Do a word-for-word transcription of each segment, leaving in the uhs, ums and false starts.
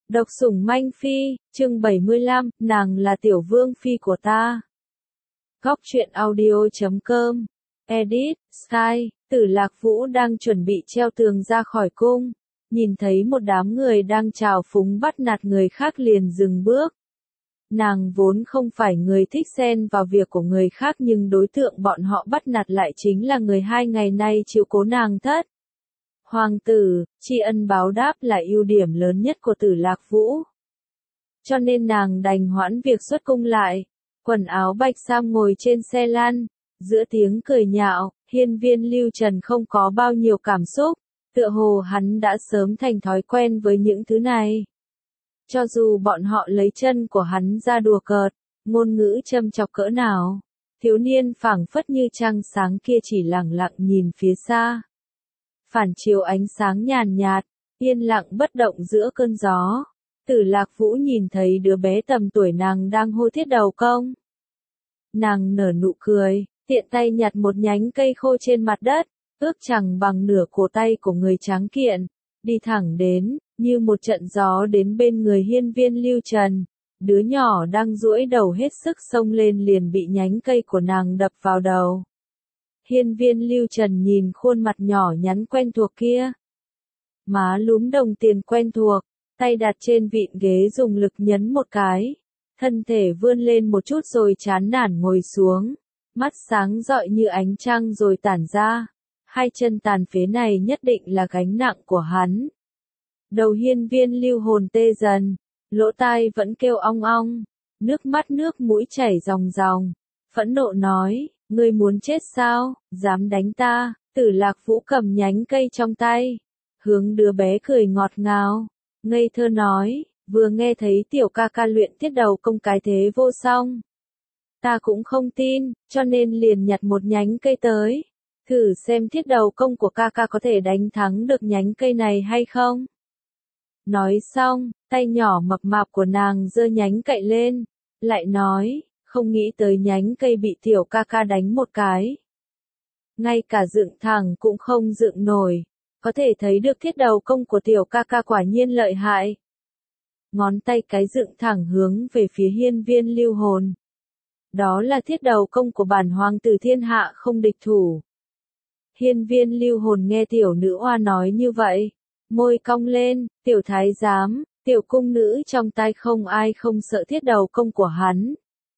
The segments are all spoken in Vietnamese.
Độc sủng manh phi, chương bảy mươi lăm, nàng là tiểu vương phi của ta. Góc truyện audio chấm com, edit, Sky, Tử Lạc Vũ đang chuẩn bị treo tường ra khỏi cung, nhìn thấy một đám người đang trào phúng bắt nạt người khác liền dừng bước. Nàng vốn không phải người thích xen vào việc của người khác nhưng đối tượng bọn họ bắt nạt lại chính là người hai ngày nay chiếu cố nàng thất. Hoàng tử, tri ân báo đáp là ưu điểm lớn nhất của Tử Lạc Vũ. Cho nên nàng đành hoãn việc xuất cung lại, quần áo bạch sam ngồi trên xe lăn, giữa tiếng cười nhạo, hiên viên Lưu Trần không có bao nhiêu cảm xúc, tựa hồ hắn đã sớm thành thói quen với những thứ này. Cho dù bọn họ lấy chân của hắn ra đùa cợt, ngôn ngữ châm chọc cỡ nào, thiếu niên phảng phất như trăng sáng kia chỉ lặng lặng nhìn phía xa. Phản chiếu ánh sáng nhàn nhạt, yên lặng bất động giữa cơn gió. Tử Lạc Vũ nhìn thấy đứa bé tầm tuổi nàng đang hô thiết đầu công. Nàng nở nụ cười, tiện tay nhặt một nhánh cây khô trên mặt đất, ước chừng bằng nửa cổ tay của người tráng kiện, đi thẳng đến, như một trận gió đến bên người hiên viên Lưu Trần. Đứa nhỏ đang duỗi đầu hết sức xông lên liền bị nhánh cây của nàng đập vào đầu. Hiên viên Lưu Trần nhìn khuôn mặt nhỏ nhắn quen thuộc kia. Má lúm đồng tiền quen thuộc, tay đặt trên vịn ghế dùng lực nhấn một cái. Thân thể vươn lên một chút rồi chán nản ngồi xuống. Mắt sáng rọi như ánh trăng rồi tản ra. Hai chân tàn phế này nhất định là gánh nặng của hắn. Đầu hiên viên Lưu hồn tê dần, lỗ tai vẫn kêu ong ong. Nước mắt nước mũi chảy ròng ròng. Phẫn nộ nói. Ngươi muốn chết sao, dám đánh ta, Tử Lạc Vũ cầm nhánh cây trong tay, hướng đứa bé cười ngọt ngào, ngây thơ nói, vừa nghe thấy tiểu ca ca luyện thiết đầu công cái thế vô song. Ta cũng không tin, cho nên liền nhặt một nhánh cây tới, thử xem thiết đầu công của ca ca có thể đánh thắng được nhánh cây này hay không. Nói xong, tay nhỏ mập mạp của nàng giơ nhánh cậy lên, lại nói, không nghĩ tới nhánh cây bị tiểu ca ca đánh một cái. Ngay cả dựng thẳng cũng không dựng nổi, có thể thấy được thiết đầu công của tiểu ca ca quả nhiên lợi hại. Ngón tay cái dựng thẳng hướng về phía hiên viên Lưu hồn. Đó là thiết đầu công của bản hoàng tử thiên hạ không địch thủ. Hiên viên Lưu hồn nghe tiểu nữ oa nói như vậy, môi cong lên, tiểu thái giám, tiểu cung nữ trong tay không ai không sợ thiết đầu công của hắn.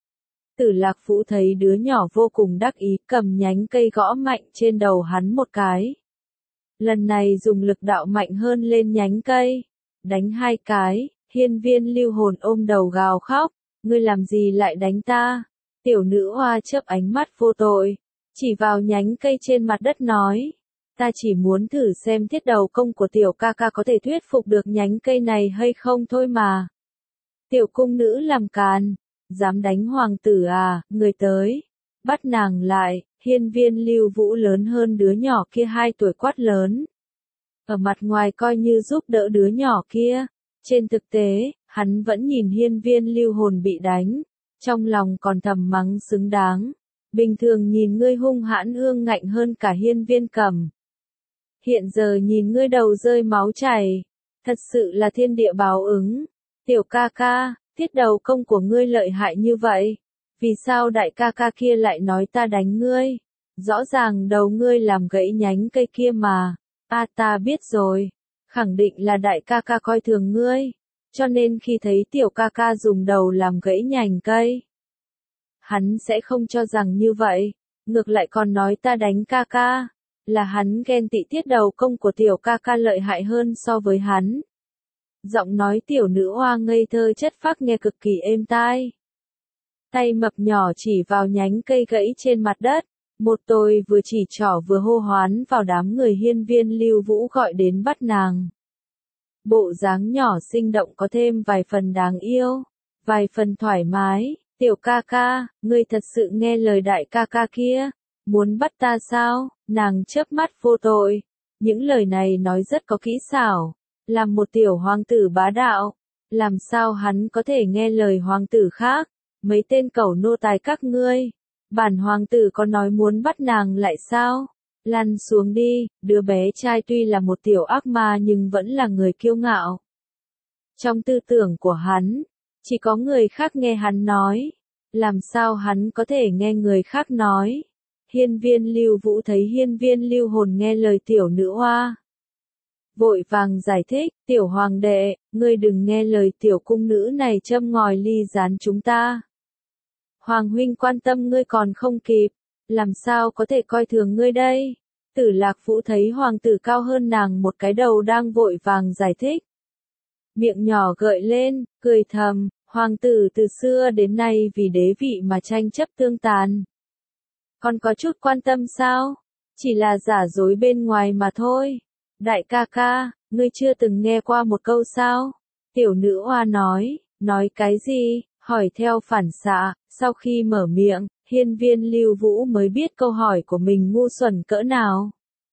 Tử Lạc Vũ thấy đứa nhỏ vô cùng đắc ý cầm nhánh cây gõ mạnh trên đầu hắn một cái. Lần này dùng lực đạo mạnh hơn lên nhánh cây. Đánh hai cái, hiên viên Lưu hồn ôm đầu gào khóc. Ngươi làm gì lại đánh ta? Tiểu nữ hoa chớp ánh mắt vô tội. Chỉ vào nhánh cây trên mặt đất nói. Ta chỉ muốn thử xem thiết đầu công của tiểu ca ca có thể thuyết phục được nhánh cây này hay không thôi mà. Tiểu cung nữ làm càn. Dám đánh hoàng tử à, người tới. Bắt nàng lại, hiên viên Lưu Vũ lớn hơn đứa nhỏ kia hai tuổi quát lớn. Ở mặt ngoài coi như giúp đỡ đứa nhỏ kia. Trên thực tế, hắn vẫn nhìn hiên viên Lưu hồn bị đánh. Trong lòng còn thầm mắng xứng đáng. Bình thường nhìn ngươi hung hãn ương ngạnh hơn cả hiên viên Cầm. Hiện giờ nhìn ngươi đầu rơi máu chảy. Thật sự là thiên địa báo ứng. Tiểu ca ca. Thiết đầu công của ngươi lợi hại như vậy, vì sao đại ca ca kia lại nói ta đánh ngươi? Rõ ràng đầu ngươi làm gãy nhánh cây kia mà. A ta biết rồi, khẳng định là đại ca ca coi thường ngươi, cho nên khi thấy tiểu ca ca dùng đầu làm gãy nhành cây, hắn sẽ không cho rằng như vậy, ngược lại còn nói ta đánh ca ca, là hắn ghen tị thiết đầu công của tiểu ca ca lợi hại hơn so với hắn. Giọng nói tiểu nữ hoa ngây thơ chất phác nghe cực kỳ êm tai. Tay mập nhỏ chỉ vào nhánh cây gãy trên mặt đất, một tôi vừa chỉ trỏ vừa hô hoán vào đám người hiên viên Lưu Vũ gọi đến bắt nàng. Bộ dáng nhỏ sinh động có thêm vài phần đáng yêu, vài phần thoải mái, tiểu ca ca, ngươi thật sự nghe lời đại ca ca kia, muốn bắt ta sao, nàng chớp mắt vô tội, những lời này nói rất có kỹ xảo. Làm một tiểu hoàng tử bá đạo, làm sao hắn có thể nghe lời hoàng tử khác, mấy tên cẩu nô tài các ngươi, bản hoàng tử có nói muốn bắt nàng lại sao, lăn xuống đi, đứa bé trai tuy là một tiểu ác ma nhưng vẫn là người kiêu ngạo. Trong tư tưởng của hắn, chỉ có người khác nghe hắn nói. Làm sao hắn có thể nghe người khác nói? Hiên viên Lưu Vũ thấy hiên viên Lưu Hồn nghe lời tiểu nữ hoa. Vội vàng giải thích, tiểu hoàng đệ, ngươi đừng nghe lời tiểu cung nữ này châm ngòi ly gián chúng ta. Hoàng huynh quan tâm ngươi còn không kịp, làm sao có thể coi thường ngươi đây? Tử Lạc Vũ thấy hoàng tử cao hơn nàng một cái đầu đang vội vàng giải thích. Miệng nhỏ gợi lên, cười thầm, hoàng tử từ xưa đến nay vì đế vị mà tranh chấp tương tàn. Còn có chút quan tâm sao? Chỉ là giả dối bên ngoài mà thôi. Đại ca ca, ngươi chưa từng nghe qua một câu sao? Tiểu nữ hoa nói, nói cái gì? Hỏi theo phản xạ, sau khi mở miệng, hiên viên Lưu Vũ mới biết câu hỏi của mình ngu xuẩn cỡ nào.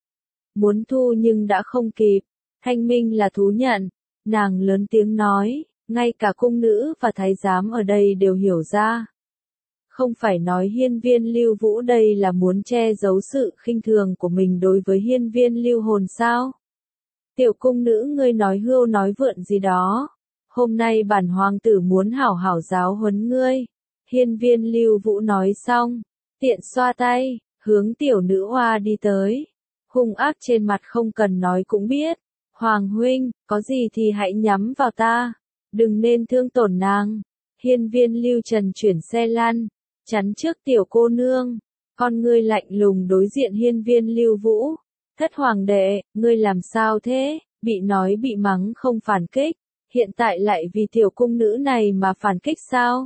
Muốn thu nhưng đã không kịp, thanh minh là thú nhận, nàng lớn tiếng nói, ngay cả cung nữ và thái giám ở đây đều hiểu ra. Không phải nói hiên viên Lưu Vũ đây là muốn che giấu sự khinh thường của mình đối với hiên viên Lưu Hồn sao? Tiểu cung nữ ngươi nói hưu nói vượn gì đó. Hôm nay bản hoàng tử muốn hảo hảo giáo huấn ngươi. Hiên viên Lưu Vũ nói xong, tiện xoa tay, hướng tiểu nữ hoa đi tới. Hung ác trên mặt không cần nói cũng biết. Hoàng huynh, có gì thì hãy nhắm vào ta. Đừng nên thương tổn nàng. Hiên viên Lưu Trần chuyển xe lăn, chắn trước tiểu cô nương. Con ngươi lạnh lùng đối diện hiên viên Lưu Vũ. Thất hoàng đệ, ngươi làm sao thế? Bị nói bị mắng không phản kích. Hiện tại lại vì tiểu cung nữ này mà phản kích sao?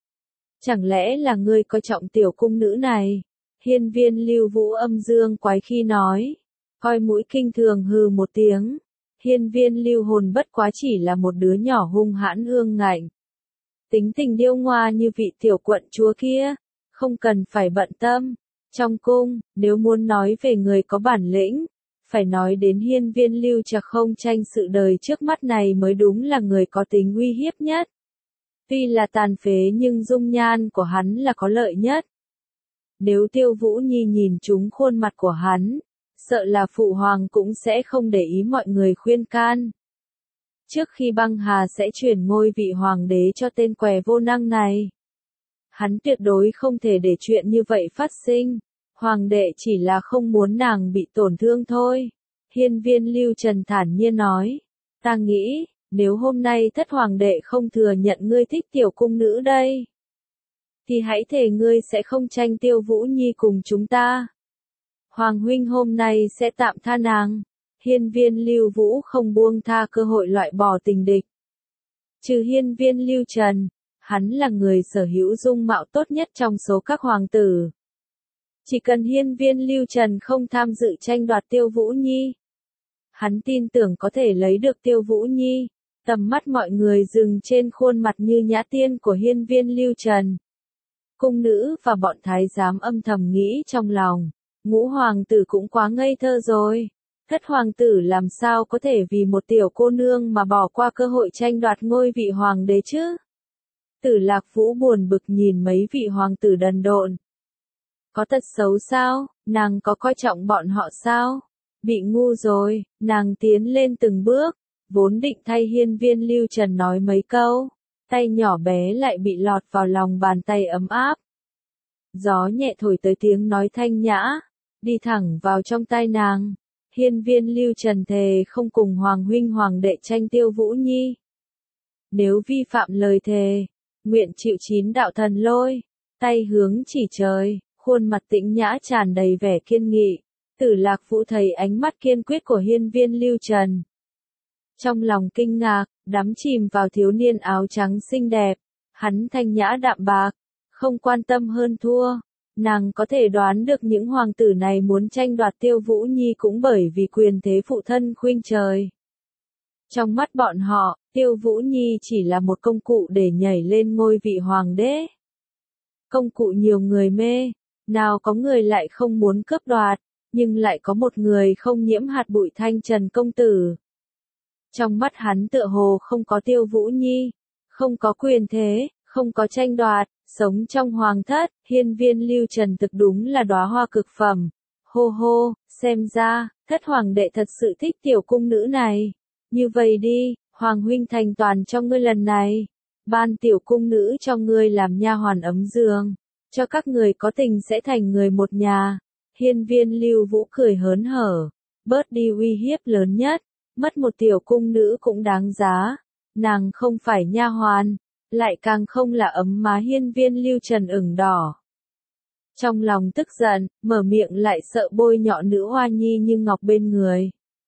Chẳng lẽ là ngươi coi trọng tiểu cung nữ này? Hiên viên Lưu Vũ âm dương quái khi nói. Coi mũi kinh thường hừ một tiếng. Hiên viên Lưu Hồn bất quá chỉ là một đứa nhỏ hung hãn ương ngạnh. Tính tình điêu ngoa như vị tiểu quận chúa kia. Không cần phải bận tâm. Trong cung, nếu muốn nói về người có bản lĩnh, phải nói đến hiên viên Lưu Trạc không tranh sự đời trước mắt này mới đúng là người có tính uy hiếp nhất. Tuy là tàn phế nhưng dung nhan của hắn là có lợi nhất. Nếu Tiêu Vũ Nhi nhìn trúng khuôn mặt của hắn, sợ là phụ hoàng cũng sẽ không để ý mọi người khuyên can. Trước khi băng hà sẽ chuyển ngôi vị hoàng đế cho tên què vô năng này, hắn tuyệt đối không thể để chuyện như vậy phát sinh. Hoàng đệ chỉ là không muốn nàng bị tổn thương thôi. Hiên viên Lưu Trần thản nhiên nói. Ta nghĩ, nếu hôm nay thất hoàng đệ không thừa nhận ngươi thích tiểu cung nữ đây, thì hãy thề ngươi sẽ không tranh Tiêu Vũ Nhi cùng chúng ta. Hoàng huynh hôm nay sẽ tạm tha nàng. Hiên viên Lưu Vũ không buông tha cơ hội loại bỏ tình địch. Trừ hiên viên Lưu Trần, hắn là người sở hữu dung mạo tốt nhất trong số các hoàng tử. Chỉ cần hiên viên Lưu Trần không tham dự tranh đoạt Tiêu Vũ Nhi, hắn tin tưởng có thể lấy được Tiêu Vũ Nhi. Tầm mắt mọi người dừng trên khuôn mặt như nhã tiên của hiên viên Lưu Trần. Cung nữ và bọn thái giám âm thầm nghĩ trong lòng, ngũ hoàng tử cũng quá ngây thơ rồi. Thất hoàng tử làm sao có thể vì một tiểu cô nương mà bỏ qua cơ hội tranh đoạt ngôi vị hoàng đế chứ? Tử Lạc Vũ buồn bực nhìn mấy vị hoàng tử đần độn. Có tật xấu sao? Nàng có coi trọng bọn họ sao? Bị ngu rồi, nàng tiến lên từng bước, vốn định thay hiên viên Lưu Trần nói mấy câu, tay nhỏ bé lại bị lọt vào lòng bàn tay ấm áp. Gió nhẹ thổi tới tiếng nói thanh nhã, đi thẳng vào trong tai nàng. Hiên viên Lưu Trần thề không cùng hoàng huynh hoàng đệ tranh Tiêu Vũ Nhi. Nếu vi phạm lời thề, nguyện chịu chín đạo thần lôi. Tay hướng chỉ trời, khuôn mặt tĩnh nhã tràn đầy vẻ kiên nghị. Tử Lạc Vũ thấy ánh mắt kiên quyết của hiên viên Lưu Trần. Trong lòng kinh ngạc, đắm chìm vào thiếu niên áo trắng xinh đẹp. Hắn thanh nhã đạm bạc, không quan tâm hơn thua. Nàng có thể đoán được những hoàng tử này muốn tranh đoạt Tiêu Vũ Nhi cũng bởi vì quyền thế phụ thân khuynh trời. Trong mắt bọn họ, Tiêu Vũ Nhi chỉ là một công cụ để nhảy lên ngôi vị hoàng đế. Công cụ nhiều người mê, nào có người lại không muốn cướp đoạt, nhưng lại có một người không nhiễm hạt bụi thanh trần công tử. Trong mắt hắn tựa hồ không có Tiêu Vũ Nhi, không có quyền thế, không có tranh đoạt, sống trong hoàng thất. Hiên viên Lưu Trần thực đúng là đóa hoa cực phẩm. Hô hô, xem ra, thất hoàng đệ thật sự thích tiểu cung nữ này. Như vậy đi, Hoàng huynh thành toàn cho ngươi lần này, ban tiểu cung nữ cho ngươi làm nha hoàn ấm giường, cho các người có tình sẽ thành người một nhà. Hiên viên Lưu Vũ cười hớn hở, bớt đi uy hiếp lớn nhất, mất một tiểu cung nữ cũng đáng giá, nàng không phải nha hoàn, lại càng không là ấm má. Hiên viên Lưu Trần ửng đỏ. Trong lòng tức giận, mở miệng lại sợ bôi nhọ nữ hoa nhi như ngọc bên người.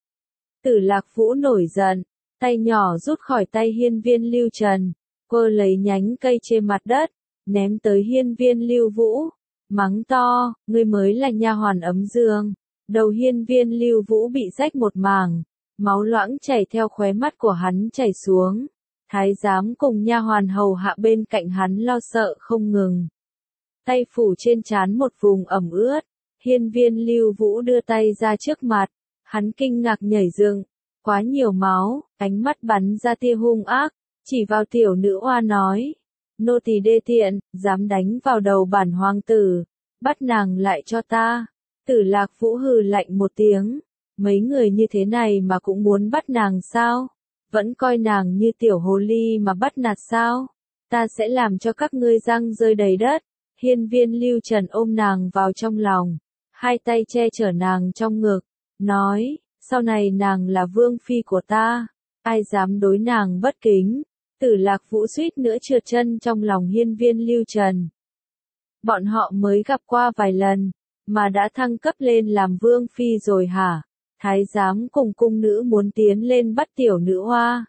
Tử Lạc Vũ nổi giận, tay nhỏ rút khỏi tay hiên viên Lưu Trần, cô lấy nhánh cây trên mặt đất, ném tới hiên viên Lưu Vũ, mắng to, ngươi mới là nha hoàn ấm giường. Đầu hiên viên Lưu Vũ bị rách một mảng, máu loãng chảy theo khóe mắt của hắn chảy xuống. Thái giám cùng nha hoàn hầu hạ bên cạnh hắn lo sợ không ngừng. Tay phủ trên trán một vùng ẩm ướt, hiên viên Lưu Vũ đưa tay ra trước mặt, hắn kinh ngạc nhảy dựng, quá nhiều máu, ánh mắt bắn ra tia hung ác, chỉ vào tiểu nữ oa nói, nô tỳ đê tiện, dám đánh vào đầu bản hoàng tử, bắt nàng lại cho ta. Tử Lạc Vũ hừ lạnh một tiếng, mấy người như thế này mà cũng muốn bắt nàng sao? Vẫn coi nàng như tiểu hồ ly mà bắt nạt sao? Ta sẽ làm cho các ngươi răng rơi đầy đất. Hiên viên Lưu Trần ôm nàng vào trong lòng, hai tay che chở nàng trong ngực, nói, sau này nàng là vương phi của ta, ai dám đối nàng bất kính. Tử Lạc Vũ suýt nữa trượt chân trong lòng hiên viên Lưu Trần. Bọn họ mới gặp qua vài lần, mà đã thăng cấp lên làm vương phi rồi hả? Thái giám cùng cung nữ muốn tiến lên bắt tiểu nữ hoa,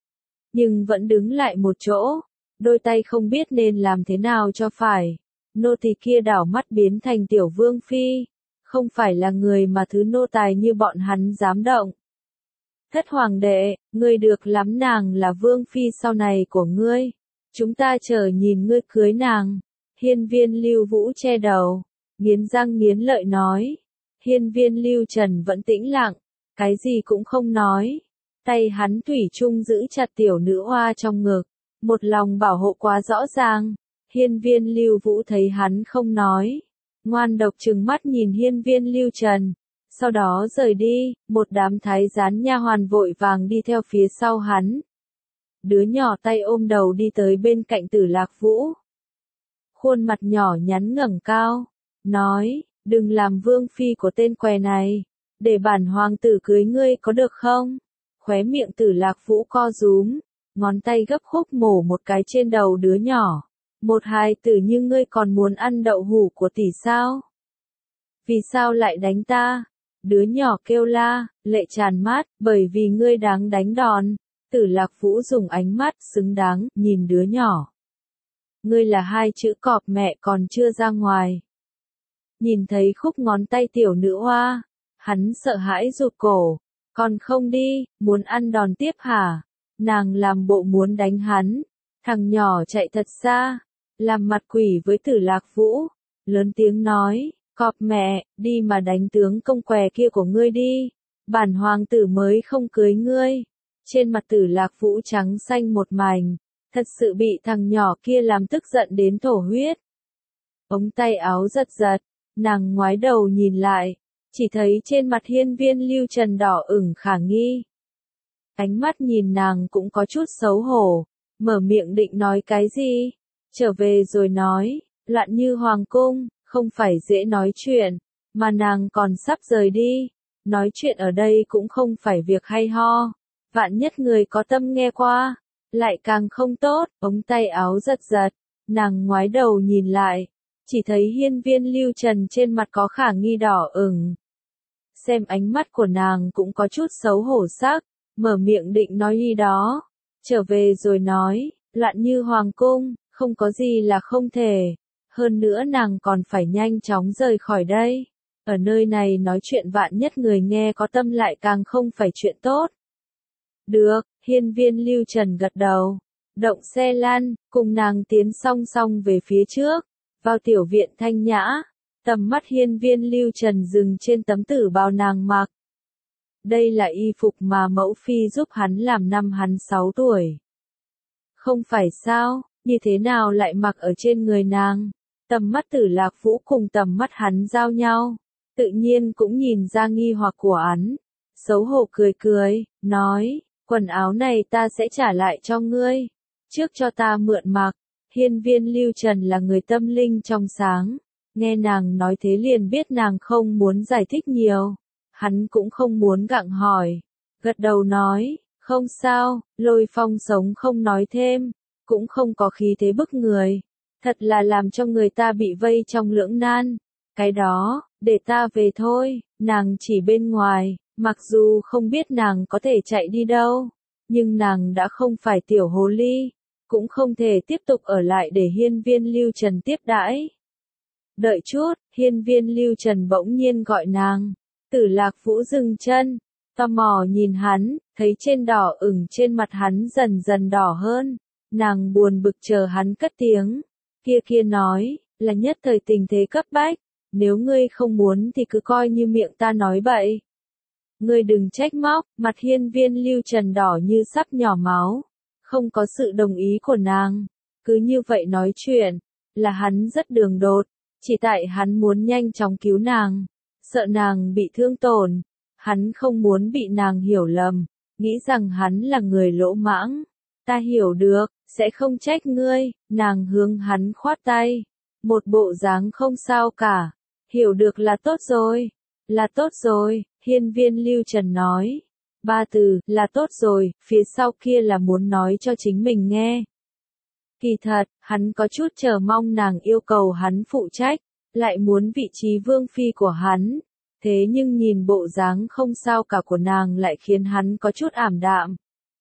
nhưng vẫn đứng lại một chỗ, đôi tay không biết nên làm thế nào cho phải. Nô tỳ kia đảo mắt biến thành tiểu vương phi, không phải là người mà thứ nô tài như bọn hắn dám động. Thất hoàng đệ, ngươi được lắm, nàng là vương phi sau này của ngươi, chúng ta chờ nhìn ngươi cưới nàng. Hiên viên Lưu Vũ che đầu, nghiến răng nghiến lợi nói. Hiên viên Lưu Trần vẫn tĩnh lặng, cái gì cũng không nói. Tay hắn thủy chung giữ chặt tiểu nữ hoa trong ngực, một lòng bảo hộ quá rõ ràng. Hiên viên Lưu Vũ thấy hắn không nói, ngoan độc trừng mắt nhìn hiên viên Lưu Trần, sau đó rời đi. Một đám thái giám nha hoàn vội vàng đi theo phía sau hắn. Đứa nhỏ tay ôm đầu đi tới bên cạnh Tử Lạc Vũ. Khuôn mặt nhỏ nhắn ngẩng cao, nói, đừng làm vương phi của tên què này, để bản hoàng tử cưới ngươi có được không? Khóe miệng Tử Lạc Vũ co rúm, ngón tay gấp khúc mổ một cái trên đầu đứa nhỏ. Một hài tử như ngươi còn muốn ăn đậu hũ của tỷ sao? Vì sao lại đánh ta? Đứa nhỏ kêu la, lệ tràn mắt, bởi vì ngươi đáng đánh đòn. Tử Lạc Vũ dùng ánh mắt xứng đáng, nhìn đứa nhỏ. Ngươi là hai chữ cọp mẹ còn chưa ra ngoài. Nhìn thấy khúc ngón tay tiểu nữ hoa, hắn sợ hãi rụt cổ. Còn không đi, muốn ăn đòn tiếp hả? Nàng làm bộ muốn đánh hắn. Thằng nhỏ chạy thật xa, làm mặt quỷ với Tử Lạc Vũ, lớn tiếng nói, cọp mẹ, đi mà đánh tướng công què kia của ngươi đi, bản hoàng tử mới không cưới ngươi. Trên mặt Tử Lạc Vũ trắng xanh một mảnh, thật sự bị thằng nhỏ kia làm tức giận đến thổ huyết. Ống tay áo giật giật, nàng ngoái đầu nhìn lại, chỉ thấy trên mặt hiên viên Lưu Trần đỏ ửng khả nghi. Ánh mắt nhìn nàng cũng có chút xấu hổ, mở miệng định nói cái gì, trở về rồi nói, loạn như hoàng cung, không phải dễ nói chuyện, mà nàng còn sắp rời đi, nói chuyện ở đây cũng không phải việc hay ho, vạn nhất người có tâm nghe qua, lại càng không tốt. Ống tay áo giật giật, nàng ngoái đầu nhìn lại, chỉ thấy hiên viên Lưu Trần trên mặt có khả nghi đỏ ửng. Xem ánh mắt của nàng cũng có chút xấu hổ sắc, mở miệng định nói gì đó, trở về rồi nói, loạn như hoàng cung, không có gì là không thể, hơn nữa nàng còn phải nhanh chóng rời khỏi đây. Ở nơi này nói chuyện vạn nhất người nghe có tâm lại càng không phải chuyện tốt. Được, hiên viên Lưu Trần gật đầu, động xe lăn, cùng nàng tiến song song về phía trước, vào tiểu viện thanh nhã, tầm mắt hiên viên Lưu Trần dừng trên tấm tử bào nàng mặc. Đây là y phục mà mẫu phi giúp hắn làm năm hắn sáu tuổi. Không phải sao, như thế nào lại mặc ở trên người nàng? Tầm mắt Tử Lạc Vũ cùng tầm mắt hắn giao nhau, tự nhiên cũng nhìn ra nghi hoặc của hắn. Xấu hổ cười cười, nói, quần áo này ta sẽ trả lại cho ngươi, trước cho ta mượn mặc. Hiên viên Lưu Trần là người tâm linh trong sáng, nghe nàng nói thế liền biết nàng không muốn giải thích nhiều, hắn cũng không muốn gặng hỏi, gật đầu nói, không sao. Lôi Phong sống không nói thêm, cũng không có khí thế bức người, thật là làm cho người ta bị vây trong lưỡng nan. Cái đó, để ta về thôi. Nàng chỉ bên ngoài, mặc dù không biết nàng có thể chạy đi đâu, nhưng nàng đã không phải tiểu hồ ly, cũng không thể tiếp tục ở lại để hiên viên Lưu Trần tiếp đãi. Đợi chút, hiên viên Lưu Trần bỗng nhiên gọi nàng. Tử Lạc Vũ dừng chân, tò mò nhìn hắn, thấy trên đỏ ửng trên mặt hắn dần dần đỏ hơn. Nàng buồn bực chờ hắn cất tiếng. Kia kia nói, là nhất thời tình thế cấp bách, nếu ngươi không muốn thì cứ coi như miệng ta nói bậy. Ngươi đừng trách móc. Mặt hiên viên Lưu Trần đỏ như sắp nhỏ máu, không có sự đồng ý của nàng, cứ như vậy nói chuyện, là hắn rất đường đột, chỉ tại hắn muốn nhanh chóng cứu nàng, sợ nàng bị thương tổn, hắn không muốn bị nàng hiểu lầm, nghĩ rằng hắn là người lỗ mãng. Ta hiểu được, sẽ không trách ngươi. Nàng hướng hắn khoát tay, một bộ dáng không sao cả, hiểu được là tốt rồi, là tốt rồi. Hiên viên Lưu Trần nói, ba từ, là tốt rồi, phía sau kia là muốn nói cho chính mình nghe. Kỳ thật, hắn có chút chờ mong nàng yêu cầu hắn phụ trách, lại muốn vị trí vương phi của hắn, thế nhưng nhìn bộ dáng không sao cả của nàng lại khiến hắn có chút ảm đạm.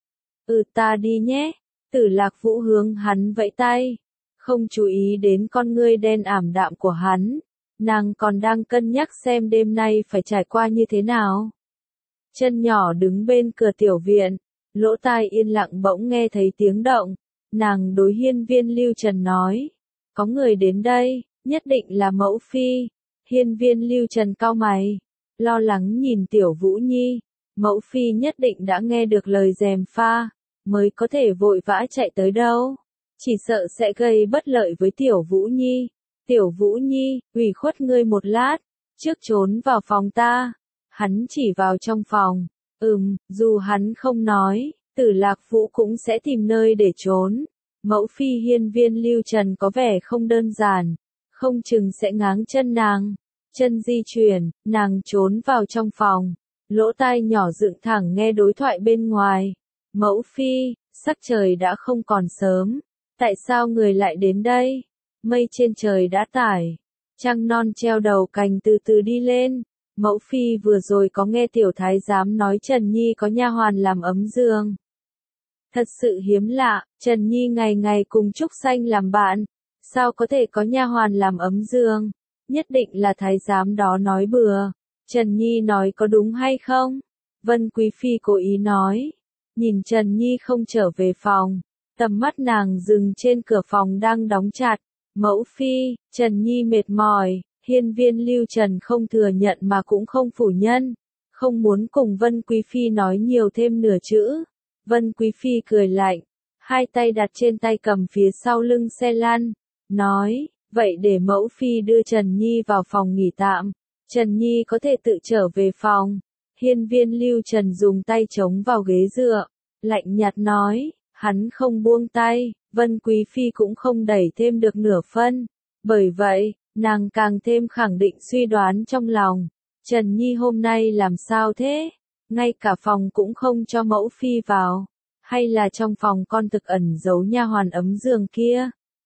Ừ, ta đi nhé. Tử Lạc Vũ hướng hắn vẫy tay, không chú ý đến con ngươi đen ảm đạm của hắn, nàng còn đang cân nhắc xem đêm nay phải trải qua như thế nào. Chân nhỏ đứng bên cửa tiểu viện, lỗ tai yên lặng bỗng nghe thấy tiếng động, nàng đối hiên viên Lưu Trần nói, có người đến đây, nhất định là mẫu phi. Hiên viên Lưu Trần cau mày, lo lắng nhìn tiểu Vũ Nhi, mẫu phi nhất định đã nghe được lời gièm pha, mới có thể vội vã chạy tới đâu, chỉ sợ sẽ gây bất lợi với tiểu Vũ Nhi. Tiểu Vũ Nhi, ủy khuất ngươi một lát, trước trốn vào phòng ta. Hắn chỉ vào trong phòng, ừm, dù hắn không nói, Tử Lạc Vũ cũng sẽ tìm nơi để trốn. Mẫu phi hiên viên Lưu Trần có vẻ không đơn giản, không chừng sẽ ngáng chân nàng. Chân di chuyển, nàng trốn vào trong phòng, lỗ tai nhỏ dựng thẳng nghe đối thoại bên ngoài. Mẫu phi, sắc trời đã không còn sớm, tại sao người lại đến đây? Mây trên trời đã tải, trăng non treo đầu cành từ từ đi lên. Mẫu phi vừa rồi có nghe tiểu thái giám nói Trần Nhi có nha hoàn làm ấm giường. Thật sự hiếm lạ, Trần Nhi ngày ngày cùng Trúc Xanh làm bạn, sao có thể có nha hoàn làm ấm giường? Nhất định là thái giám đó nói bừa. Trần Nhi nói có đúng hay không? Vân Quý Phi cố ý nói. Nhìn Trần Nhi không trở về phòng, tầm mắt nàng dừng trên cửa phòng đang đóng chặt. Mẫu phi, Trần Nhi mệt mỏi. Hiên viên Lưu Trần không thừa nhận mà cũng không phủ nhận, không muốn cùng Vân Quý Phi nói nhiều thêm nửa chữ. Vân Quý Phi cười lạnh, hai tay đặt trên tay cầm phía sau lưng xe lăn, nói, vậy để mẫu phi đưa Trần Nhi vào phòng nghỉ tạm, Trần Nhi có thể tự trở về phòng. Hiên viên Lưu Trần dùng tay chống vào ghế dựa, lạnh nhạt nói, hắn không buông tay, Vân Quý Phi cũng không đẩy thêm được nửa phân, bởi vậy, nàng càng thêm khẳng định suy đoán trong lòng, Trần Nhi hôm nay làm sao thế, ngay cả phòng cũng không cho mẫu phi vào, hay là trong phòng con thực ẩn giấu nha hoàn ấm giường kia.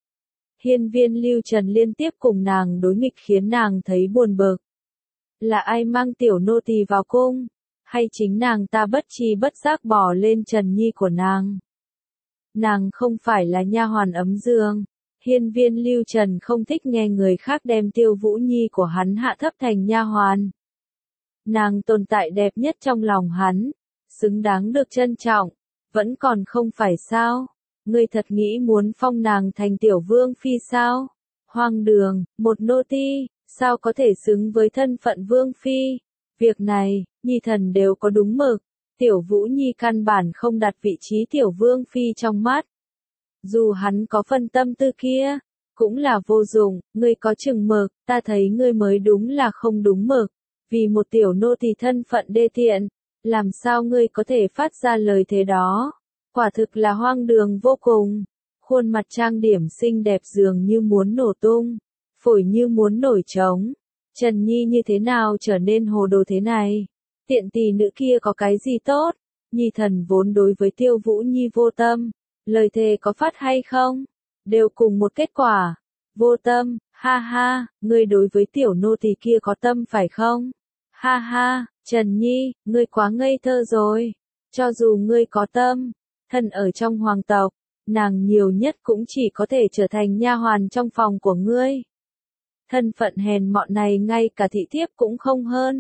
Hiên viên Lưu Trần liên tiếp cùng nàng đối nghịch khiến nàng thấy buồn bực. Là ai mang tiểu nô tỳ vào cung, hay chính nàng ta bất tri bất giác bỏ lên Trần Nhi của nàng? Nàng không phải là nha hoàn ấm giường. Hiên viên Lưu Trần không thích nghe người khác đem Tiêu Vũ Nhi của hắn hạ thấp thành nha hoàn. Nàng tồn tại đẹp nhất trong lòng hắn, xứng đáng được trân trọng, vẫn còn không phải sao? Ngươi thật nghĩ muốn phong nàng thành tiểu vương phi sao? Hoang đường, một nô ti, sao có thể xứng với thân phận vương phi? Việc này, Nhi thần đều có đúng mực, tiểu Vũ Nhi căn bản không đặt vị trí tiểu vương phi trong mắt. Dù hắn có phân tâm tư kia, cũng là vô dụng, ngươi có chừng mực, ta thấy ngươi mới đúng là không đúng mực, vì một tiểu nô tỳ thân phận đê tiện, Làm sao ngươi có thể phát ra lời thế đó? Quả thực là hoang đường vô cùng. Khuôn mặt trang điểm xinh đẹp dường như muốn nổ tung, phổi như muốn nổi trống. Trần Nhi như thế nào trở nên hồ đồ thế này? Tiện tỳ nữ kia có cái gì tốt? Nhi thần vốn đối với Tiêu Vũ Nhi vô tâm, lời thề có phát hay không? Đều cùng một kết quả. Vô tâm, ha ha, ngươi đối với tiểu nô tỳ kia có tâm phải không? Ha ha, Trần Nhi, ngươi quá ngây thơ rồi. Cho dù ngươi có tâm, thân ở trong hoàng tộc, nàng nhiều nhất cũng chỉ có thể trở thành nha hoàn trong phòng của ngươi. Thân phận hèn mọn này ngay cả thị thiếp cũng không hơn.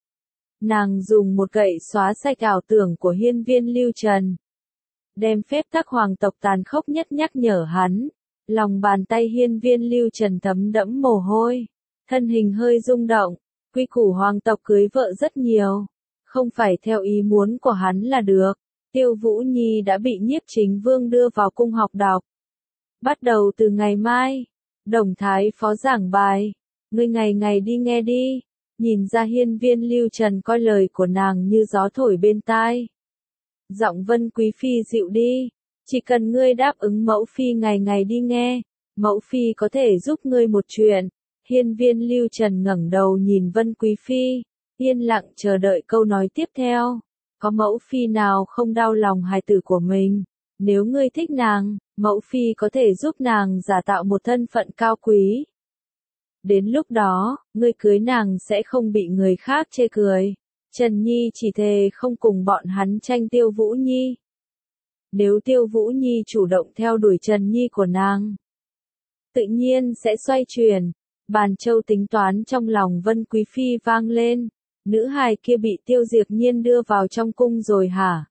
Nàng dùng một gậy xóa sạch ảo tưởng của hiên viên Lưu Trần. Đem phép tắc hoàng tộc tàn khốc nhất nhắc nhở hắn. Lòng bàn tay hiên viên Lưu Trần thấm đẫm mồ hôi. Thân hình hơi rung động. Quy củ hoàng tộc cưới vợ rất nhiều. Không phải theo ý muốn của hắn là được. Tiêu Vũ Nhi đã bị Nhiếp Chính Vương đưa vào cung học đọc. Bắt đầu từ ngày mai, Đồng Thái Phó giảng bài. Ngươi ngày ngày đi nghe đi. Nhìn ra hiên viên Lưu Trần coi lời của nàng như gió thổi bên tai. Giọng Vân Quý Phi dịu đi. Chỉ cần ngươi đáp ứng mẫu phi ngày ngày đi nghe, mẫu phi có thể giúp ngươi một chuyện. Hiên viên Lưu Trần ngẩng đầu nhìn Vân Quý Phi, yên lặng chờ đợi câu nói tiếp theo. Có mẫu phi nào không đau lòng hài tử của mình? Nếu ngươi thích nàng, mẫu phi có thể giúp nàng giả tạo một thân phận cao quý. Đến lúc đó, ngươi cưới nàng sẽ không bị người khác chê cười. Trần Nhi chỉ thề không cùng bọn hắn tranh Tiêu Vũ Nhi. Nếu Tiêu Vũ Nhi chủ động theo đuổi Trần Nhi của nàng, tự nhiên sẽ xoay chuyển. Bàn châu tính toán trong lòng Vân Quý Phi vang lên. Nữ hài kia bị Tiêu Diệp Nhiên đưa vào trong cung rồi hả?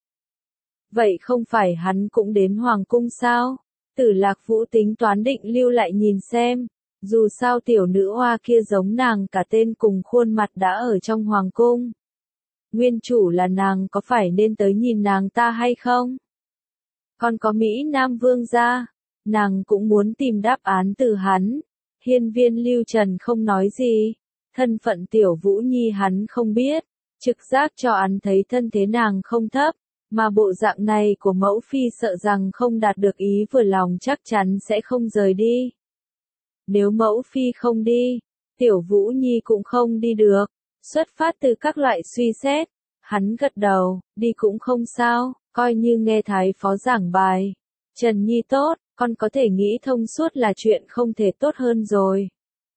Vậy không phải hắn cũng đến hoàng cung sao? Tử Lạc Vũ tính toán định lưu lại nhìn xem. Dù sao tiểu nữ hoa kia giống nàng cả tên cùng khuôn mặt đã ở trong hoàng cung. Nguyên chủ là nàng, có phải nên tới nhìn nàng ta hay không? Còn có Mỹ Nam Vương gia, nàng cũng muốn tìm đáp án từ hắn. Hiên viên Lưu Trần không nói gì. Thân phận tiểu Vũ Nhi hắn không biết. Trực giác cho hắn thấy thân thế nàng không thấp. Mà bộ dạng này của mẫu phi sợ rằng không đạt được ý vừa lòng chắc chắn sẽ không rời đi. Nếu mẫu phi không đi, tiểu Vũ Nhi cũng không đi được. Xuất phát từ các loại suy xét, hắn gật đầu, đi cũng không sao, coi như nghe thái phó giảng bài. Trần Nhi tốt, con có thể nghĩ thông suốt là chuyện không thể tốt hơn rồi.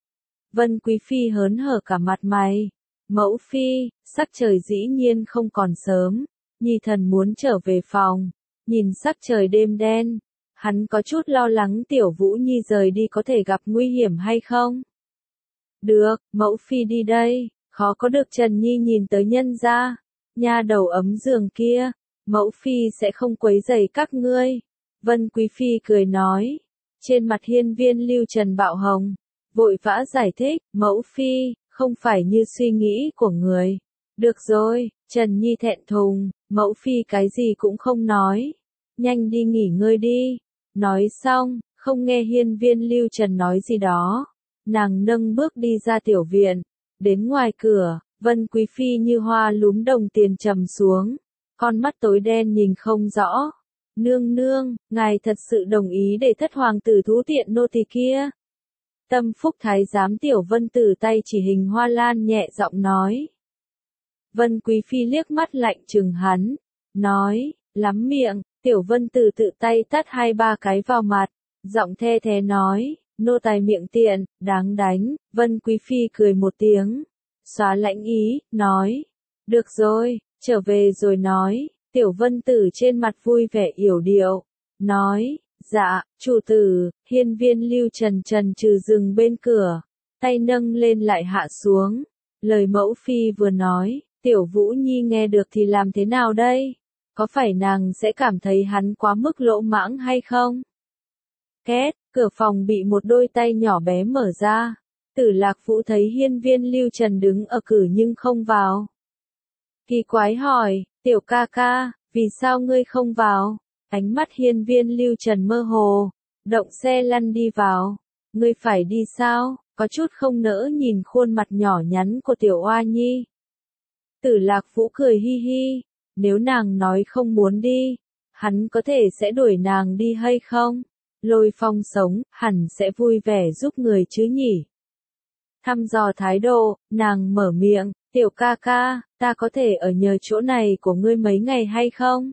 Vân Quý Phi hớn hở cả mặt mày. Mẫu phi, sắc trời dĩ nhiên không còn sớm. Nhi thần muốn trở về phòng. Nhìn sắc trời đêm đen, hắn có chút lo lắng tiểu Vũ Nhi rời đi có thể gặp nguy hiểm hay không. Được, mẫu phi đi đây. Khó có được Trần Nhi nhìn tới nhân gia. Nha đầu ấm giường kia, mẫu phi sẽ không quấy rầy các ngươi. Vân Quý Phi cười nói. Trên mặt hiên viên Lưu Trần bạo hồng, vội vã giải thích, mẫu phi, không phải như suy nghĩ của người. Được rồi, Trần Nhi thẹn thùng, mẫu phi cái gì cũng không nói. Nhanh đi nghỉ ngơi đi. Nói xong, không nghe hiên viên Lưu Trần nói gì đó. Nàng nâng bước đi ra tiểu viện. Đến ngoài cửa, Vân Quý Phi như hoa lúm đồng tiền trầm xuống. Con mắt tối đen nhìn không rõ. Nương nương, ngài thật sự đồng ý để thất hoàng tử thú tiện nô tỳ kia. Tâm phúc thái giám tiểu Vân Tử tay chỉ hình hoa lan nhẹ giọng nói. Vân Quý Phi liếc mắt lạnh chừng hắn. Nói, lắm miệng, tiểu Vân Tử tự tay tát hai ba cái vào mặt. Giọng the thế nói, nô tài miệng tiện, đáng đánh. Vân Quý Phi cười một tiếng. Xóa lãnh ý, nói. Được rồi, trở về rồi nói. Tiểu Vân Tử trên mặt vui vẻ yểu điệu. Nói, dạ, chủ tử. Hiên viên Lưu Trần trần trừ dừng bên cửa. Tay nâng lên lại hạ xuống. Lời mẫu phi vừa nói, tiểu Vũ Nhi nghe được thì làm thế nào đây? Có phải nàng sẽ cảm thấy hắn quá mức lỗ mãng hay không? Két, cửa phòng bị một đôi tay nhỏ bé mở ra. Tử Lạc Vũ thấy hiên viên Lưu Trần đứng ở cửa nhưng không vào. Kỳ quái hỏi, tiểu ca ca, vì sao ngươi không vào? Ánh mắt hiên viên Lưu Trần mơ hồ, động xe lăn đi vào. Ngươi phải đi sao? Có chút không nỡ nhìn khuôn mặt nhỏ nhắn của tiểu oa nhi. Tử Lạc Vũ cười hi hi, Nếu nàng nói không muốn đi, hắn có thể sẽ đuổi nàng đi hay không? Lôi Phong sống, hẳn sẽ vui vẻ giúp người chứ nhỉ? Thăm dò thái độ, nàng mở miệng, tiểu ca ca, ta có thể ở nhờ chỗ này của ngươi mấy ngày hay không?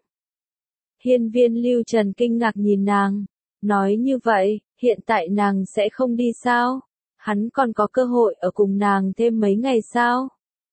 Hiên Viên Lưu Trần kinh ngạc nhìn nàng, nói như vậy, hiện tại nàng sẽ không đi sao? Hắn còn có cơ hội ở cùng nàng thêm mấy ngày sao?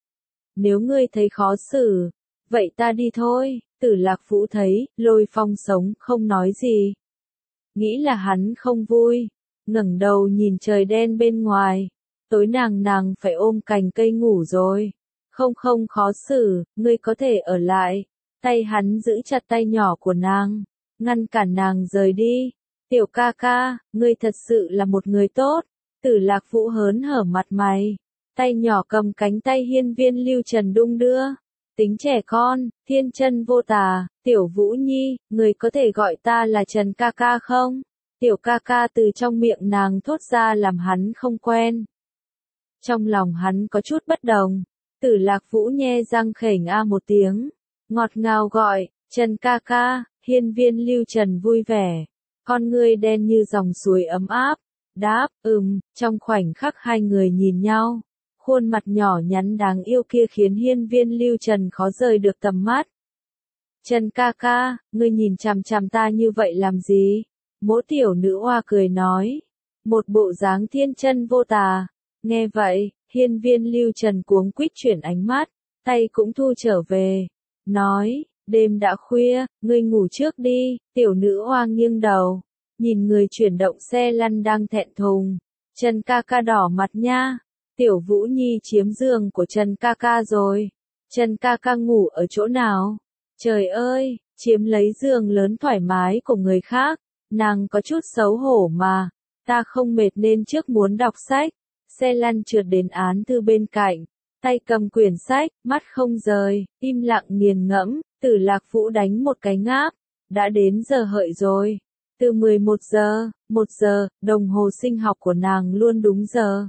Nếu ngươi thấy khó xử, vậy ta đi thôi. Tử Lạc Vũ thấy, Lôi Phong sống không nói gì. Nghĩ là hắn không vui, ngẩng đầu nhìn trời đen bên ngoài. Tối nàng nàng phải ôm cành cây ngủ rồi. Không không khó xử, ngươi có thể ở lại. Tay hắn giữ chặt tay nhỏ của nàng, ngăn cản nàng rời đi. Tiểu ca ca, ngươi thật sự là một người tốt. Tử Lạc Vũ hớn hở mặt mày, tay nhỏ cầm cánh tay Hiên Viên Lưu Trần đung đưa. Tính trẻ con, thiên chân vô tà, Tiểu Vũ Nhi, người có thể gọi ta là Trần ca ca không? Tiểu ca ca từ trong miệng nàng thốt ra làm hắn không quen. Trong lòng hắn có chút bất đồng, Tử Lạc Vũ nhe răng khểnh a một tiếng, ngọt ngào gọi, Trần ca ca. Hiên Viên Lưu Trần vui vẻ, con ngươi đen như dòng suối ấm áp, đáp, ừm, trong khoảnh khắc hai người nhìn nhau. Khuôn mặt nhỏ nhắn đáng yêu kia khiến Hiên Viên Lưu Trần khó rời được tầm mắt. Trần ca ca, ngươi nhìn chằm chằm ta như vậy làm gì? Mỗ tiểu nữ oa cười nói. Một bộ dáng thiên chân vô tà. Nghe vậy, Hiên Viên Lưu Trần cuống quýt chuyển ánh mắt, tay cũng thu trở về. Nói, đêm đã khuya, ngươi ngủ trước đi. Tiểu nữ oa nghiêng đầu, nhìn người chuyển động xe lăn đang thẹn thùng. Trần ca ca đỏ mặt nha. Tiểu Vũ Nhi chiếm giường của Trần ca ca rồi. Trần ca ca ngủ ở chỗ nào? Trời ơi, chiếm lấy giường lớn thoải mái của người khác. Nàng có chút xấu hổ mà. Ta không mệt nên trước muốn đọc sách. Xe lăn trượt đến án thư bên cạnh. Tay cầm quyển sách, mắt không rời, im lặng nghiền ngẫm. Tử Lạc Vũ đánh một cái ngáp. Đã đến giờ hợi rồi. Từ mười một giờ, một giờ, đồng hồ sinh học của nàng luôn đúng giờ.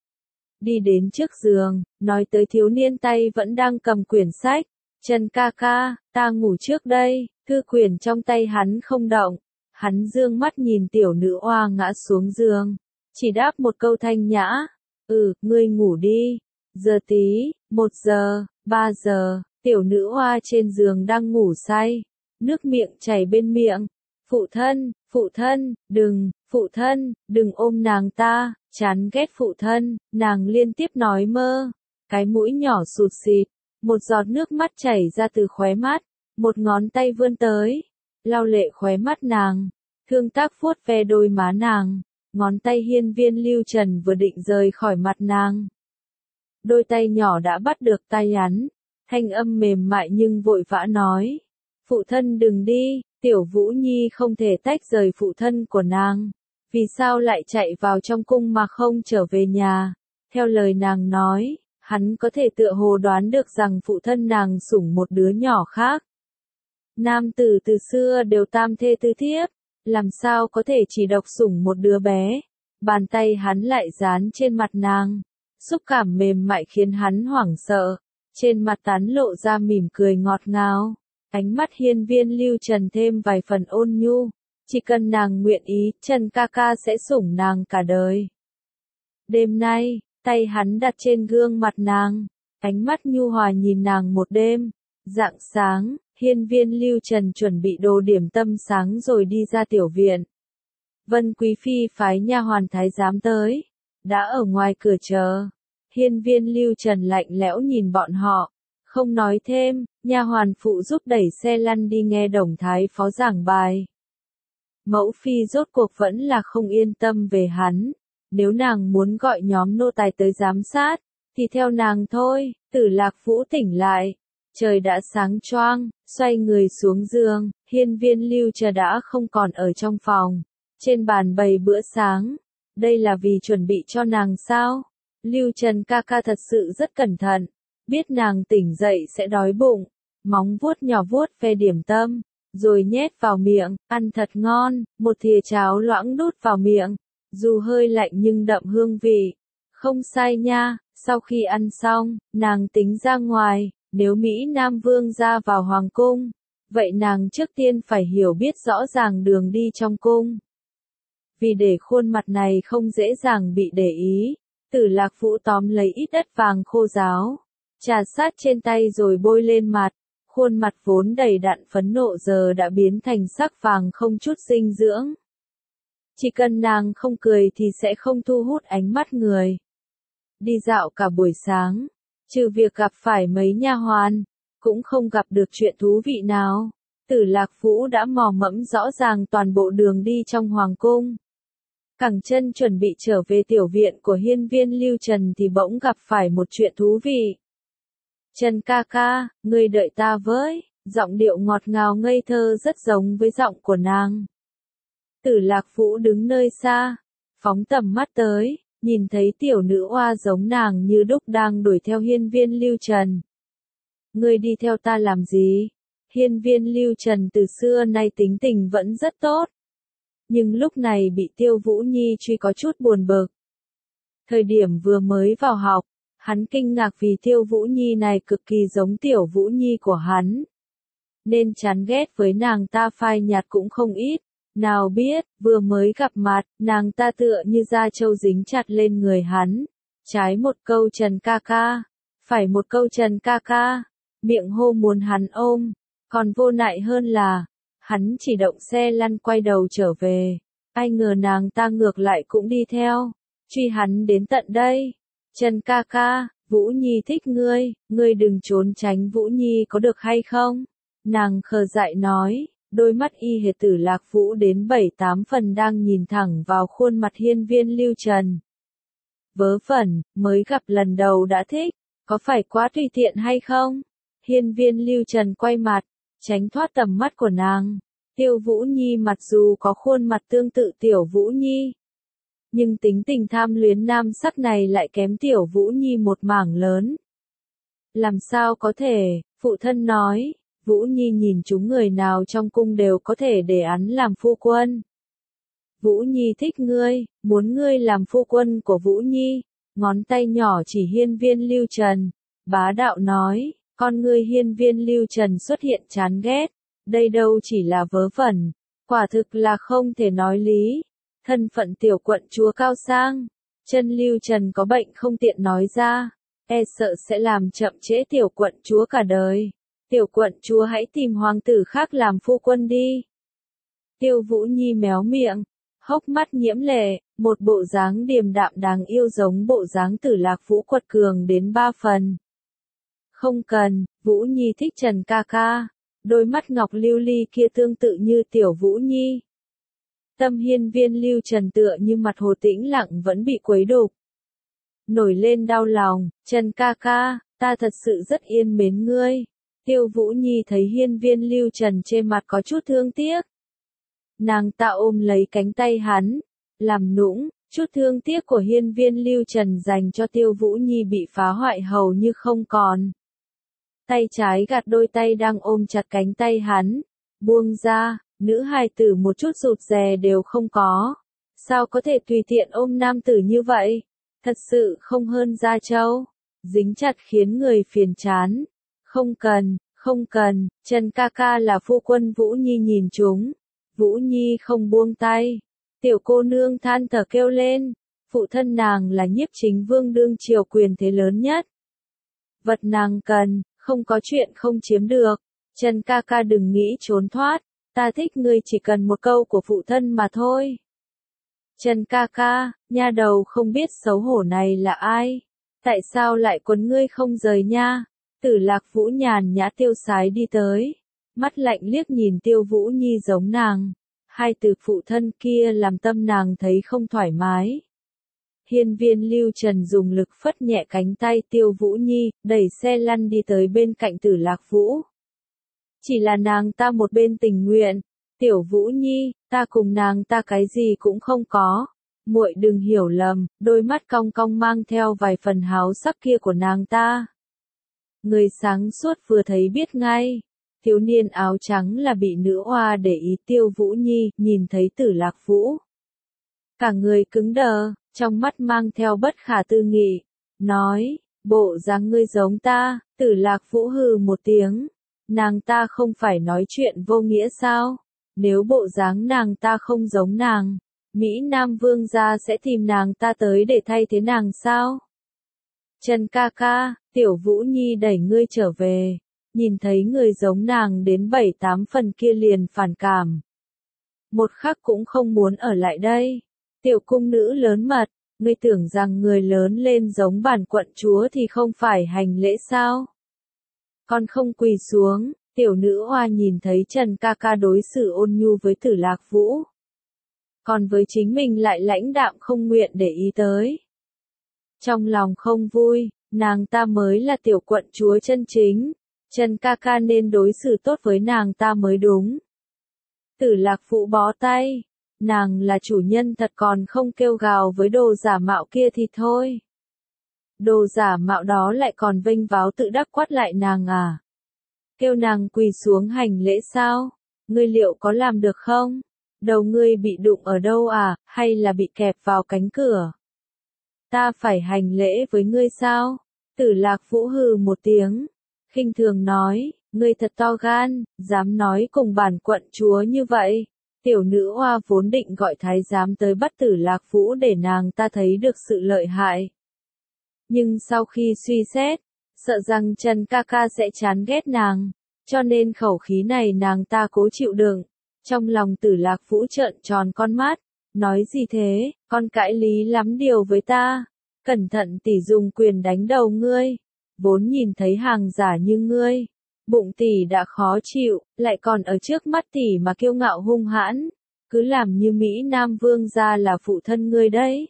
Đi đến trước giường, nói tới thiếu niên tay vẫn đang cầm quyển sách. Trần ca ca, ta ngủ trước đây. Thư quyển trong tay hắn không động. Hắn dương mắt nhìn tiểu nữ oa ngã xuống giường. Chỉ đáp một câu thanh nhã. Ừ, ngươi ngủ đi. Giờ tí, một giờ, ba giờ, tiểu nữ oa trên giường đang ngủ say. Nước miệng chảy bên miệng. Phụ thân, phụ thân, đừng, phụ thân, đừng ôm nàng ta, chán ghét phụ thân, nàng liên tiếp nói mơ. Cái mũi nhỏ sụt xịt, một giọt nước mắt chảy ra từ khóe mắt, một ngón tay vươn tới, lau lệ khóe mắt nàng, thương tác vuốt ve đôi má nàng, ngón tay Hiên Viên Lưu Trần vừa định rời khỏi mặt nàng. Đôi tay nhỏ đã bắt được tay hắn, thanh âm mềm mại nhưng vội vã nói. Phụ thân đừng đi. Tiểu Vũ Nhi không thể tách rời phụ thân của nàng. Vì sao lại chạy vào trong cung mà không trở về nhà? Theo lời nàng nói, hắn có thể tựa hồ đoán được rằng phụ thân nàng sủng một đứa nhỏ khác. Nam tử từ xưa đều tam thê tứ thiếp, làm sao có thể chỉ độc sủng một đứa bé? Bàn tay hắn lại dán trên mặt nàng, xúc cảm mềm mại khiến hắn hoảng sợ, trên mặt tán lộ ra mỉm cười ngọt ngào. Ánh mắt Hiên Viên Lưu Trần thêm vài phần ôn nhu, chỉ cần nàng nguyện ý, Trần ca ca sẽ sủng nàng cả đời. Đêm nay, tay hắn đặt trên gương mặt nàng, ánh mắt nhu hòa nhìn nàng một đêm. Rạng sáng, Hiên Viên Lưu Trần chuẩn bị đồ điểm tâm sáng rồi đi ra tiểu viện. Vân Quý Phi phái nha hoàn thái giám tới, đã ở ngoài cửa chờ. Hiên Viên Lưu Trần lạnh lẽo nhìn bọn họ, không nói thêm. Nha hoàn phụ giúp đẩy xe lăn đi nghe Đồng Thái Phó giảng bài. Mẫu phi rốt cuộc vẫn là không yên tâm về hắn. Nếu nàng muốn gọi nhóm nô tài tới giám sát, thì theo nàng thôi. Tử Lạc Vũ tỉnh lại. Trời đã sáng choang, xoay người xuống giường. Hiên Viên Lưu Trần đã không còn ở trong phòng. Trên bàn bày bữa sáng. Đây là vì chuẩn bị cho nàng sao? Lưu Trần ca ca thật sự rất cẩn thận. Biết nàng tỉnh dậy sẽ đói bụng. Móng vuốt nhỏ vuốt ve điểm tâm, rồi nhét vào miệng, ăn thật ngon, một thìa cháo loãng đút vào miệng, dù hơi lạnh nhưng đậm hương vị. Không sai nha, sau khi ăn xong, nàng tính ra ngoài, Nếu Mỹ Nam Vương gia vào Hoàng cung, vậy nàng trước tiên phải hiểu biết rõ ràng đường đi trong cung. Vì để khuôn mặt này không dễ dàng bị để ý, Tử Lạc Vũ tóm lấy ít đất vàng khô ráo, trà sát trên tay rồi bôi lên mặt, khuôn mặt vốn đầy đặn phấn nộ giờ đã biến thành sắc vàng không chút dinh dưỡng. Chỉ cần nàng không cười thì sẽ không thu hút ánh mắt người. Đi dạo cả buổi sáng, trừ việc gặp phải mấy nha hoàn, cũng không gặp được chuyện thú vị nào. Tử Lạc Vũ đã mò mẫm rõ ràng toàn bộ đường đi trong hoàng cung. Cẳng chân chuẩn bị trở về tiểu viện của hiên viên Lưu Trần thì bỗng gặp phải một chuyện thú vị. Trần ca ca, ngươi đợi ta với, giọng điệu ngọt ngào ngây thơ rất giống với giọng của nàng. Tử Lạc Vũ đứng nơi xa, phóng tầm mắt tới, nhìn thấy tiểu nữ oa giống nàng như đúc đang đuổi theo hiên viên Lưu Trần. Ngươi đi theo ta làm gì? Hiên viên Lưu Trần từ xưa nay tính tình vẫn rất tốt. Nhưng lúc này bị Tiêu Vũ Nhi truy có chút buồn bực. Thời điểm vừa mới vào học, hắn kinh ngạc vì Tiêu Vũ Nhi này cực kỳ giống tiểu Vũ Nhi của hắn. Nên chán ghét với nàng ta phai nhạt cũng không ít. Nào biết, vừa mới gặp mặt, nàng ta tựa như da trâu dính chặt lên người hắn. Trái một câu Trần ca ca, phải một câu Trần ca ca, miệng hô muốn hắn ôm. Còn vô nại hơn là, hắn chỉ động xe lăn quay đầu trở về. Ai ngờ nàng ta ngược lại cũng đi theo, truy hắn đến tận đây. Trần ca ca, Vũ Nhi thích ngươi, ngươi đừng trốn tránh Vũ Nhi có được hay không? Nàng khờ dại nói, đôi mắt y hệt Tử Lạc Vũ đến bảy tám phần đang nhìn thẳng vào khuôn mặt hiên viên Lưu Trần. Vớ vẩn, mới gặp lần đầu đã thích, có phải quá tùy tiện hay không? Hiên viên Lưu Trần quay mặt, tránh thoát tầm mắt của nàng. Tiêu Vũ Nhi mặc dù có khuôn mặt tương tự tiểu Vũ Nhi, nhưng tính tình tham luyến nam sắc này lại kém tiểu Vũ Nhi một mảng lớn. Làm sao có thể, phụ thân nói, Vũ Nhi nhìn chúng người nào trong cung đều có thể để hắn làm phu quân. Vũ Nhi thích ngươi, muốn ngươi làm phu quân của Vũ Nhi. Ngón tay nhỏ chỉ hiên viên Lưu Trần, bá đạo nói, con ngươi hiên viên Lưu Trần xuất hiện chán ghét. Đây đâu chỉ là vớ vẩn, quả thực là không thể nói lý. Thân phận tiểu quận chúa cao sang, chân Lưu Trần có bệnh không tiện nói ra, e sợ sẽ làm chậm trễ tiểu quận chúa cả đời. Tiểu quận chúa hãy tìm hoàng tử khác làm phu quân đi. Tiêu Vũ Nhi méo miệng, hốc mắt nhiễm lệ, một bộ dáng điềm đạm đáng yêu giống bộ dáng Tử Lạc Vũ quật cường đến ba phần. Không cần, Vũ Nhi thích Trần ca ca. Đôi mắt ngọc lưu ly kia tương tự như tiểu Vũ Nhi. Tâm hiên viên Lưu Trần tựa như mặt hồ tĩnh lặng vẫn bị quấy đục. Nổi lên đau lòng, Trần ca ca, ta thật sự rất yên mến ngươi. Tiêu Vũ Nhi thấy hiên viên Lưu Trần trên mặt có chút thương tiếc. Nàng ta ôm lấy cánh tay hắn, làm nũng, chút thương tiếc của hiên viên Lưu Trần dành cho Tiêu Vũ Nhi bị phá hoại hầu như không còn. Tay trái gạt đôi tay đang ôm chặt cánh tay hắn, buông ra, nữ hài tử một chút rụt rè đều không có. Sao có thể tùy tiện ôm nam tử như vậy? Thật sự không hơn da trâu, dính chặt khiến người phiền chán. Không cần, không cần, Trần ca ca là phu quân Vũ Nhi nhìn chúng. Vũ Nhi không buông tay. Tiểu cô nương than thở kêu lên, phụ thân nàng là Nhiếp Chính Vương đương triều quyền thế lớn nhất. Vật nàng cần, không có chuyện không chiếm được. Trần ca ca đừng nghĩ trốn thoát, ta thích ngươi chỉ cần một câu của phụ thân mà thôi. Trần ca ca, nha đầu không biết xấu hổ này là ai? Tại sao lại quấn ngươi không rời nha? Tử Lạc Vũ nhàn nhã tiêu sái đi tới, mắt lạnh liếc nhìn Tiêu Vũ Nhi giống nàng. Hai từ phụ thân kia làm tâm nàng thấy không thoải mái. Hiên viên Lưu Trần dùng lực phất nhẹ cánh tay Tiêu Vũ Nhi, đẩy xe lăn đi tới bên cạnh Tử Lạc Vũ. Chỉ là nàng ta một bên tình nguyện, tiểu Vũ Nhi, ta cùng nàng ta cái gì cũng không có. Muội đừng hiểu lầm, đôi mắt cong cong mang theo vài phần háo sắc kia của nàng ta. Người sáng suốt vừa thấy biết ngay. Thiếu niên áo trắng là bị nữ oa để ý Tiêu Vũ Nhi, nhìn thấy Tử Lạc Vũ. Cả người cứng đờ, trong mắt mang theo bất khả tư nghị, nói, bộ dáng ngươi giống ta, Tử Lạc Vũ hừ một tiếng, nàng ta không phải nói chuyện vô nghĩa sao? Nếu bộ dáng nàng ta không giống nàng, Mỹ Nam Vương gia sẽ tìm nàng ta tới để thay thế nàng sao? Trần ca ca, Tiểu Vũ Nhi đẩy ngươi trở về, nhìn thấy người giống nàng đến bảy tám phần kia liền phản cảm. Một khắc cũng không muốn ở lại đây. Tiểu cung nữ lớn mật, ngươi tưởng rằng người lớn lên giống bản quận chúa thì không phải hành lễ sao? Con không quỳ xuống, tiểu nữ hoa nhìn thấy Trần ca ca đối xử ôn nhu với Tử Lạc Vũ. Còn với chính mình lại lãnh đạm không nguyện để ý tới. Trong lòng không vui, nàng ta mới là tiểu quận chúa chân chính, Trần ca ca nên đối xử tốt với nàng ta mới đúng. Tử Lạc Vũ bó tay, nàng là chủ nhân thật còn không kêu gào với đồ giả mạo kia thì thôi. Đồ giả mạo đó lại còn vênh váo tự đắc quát lại nàng à? Kêu nàng quỳ xuống hành lễ sao? Ngươi liệu có làm được không? Đầu ngươi bị đụng ở đâu à, hay là bị kẹp vào cánh cửa? Ta phải hành lễ với ngươi sao? Tử Lạc Vũ hừ một tiếng, khinh thường nói, ngươi thật to gan, dám nói cùng bản quận chúa như vậy. Tiểu nữ hoa vốn định gọi thái giám tới bắt Tử Lạc Vũ để nàng ta thấy được sự lợi hại. Nhưng sau khi suy xét, sợ rằng Trần ca ca sẽ chán ghét nàng, cho nên khẩu khí này nàng ta cố chịu đựng. Trong lòng Tử Lạc Vũ trợn tròn con mắt, nói gì thế, con cãi lý lắm điều với ta, cẩn thận tỷ dùng quyền đánh đầu ngươi, vốn nhìn thấy hàng giả như ngươi, bụng tỷ đã khó chịu, lại còn ở trước mắt tỷ mà kiêu ngạo hung hãn, cứ làm như Mỹ Nam Vương gia là phụ thân ngươi đấy.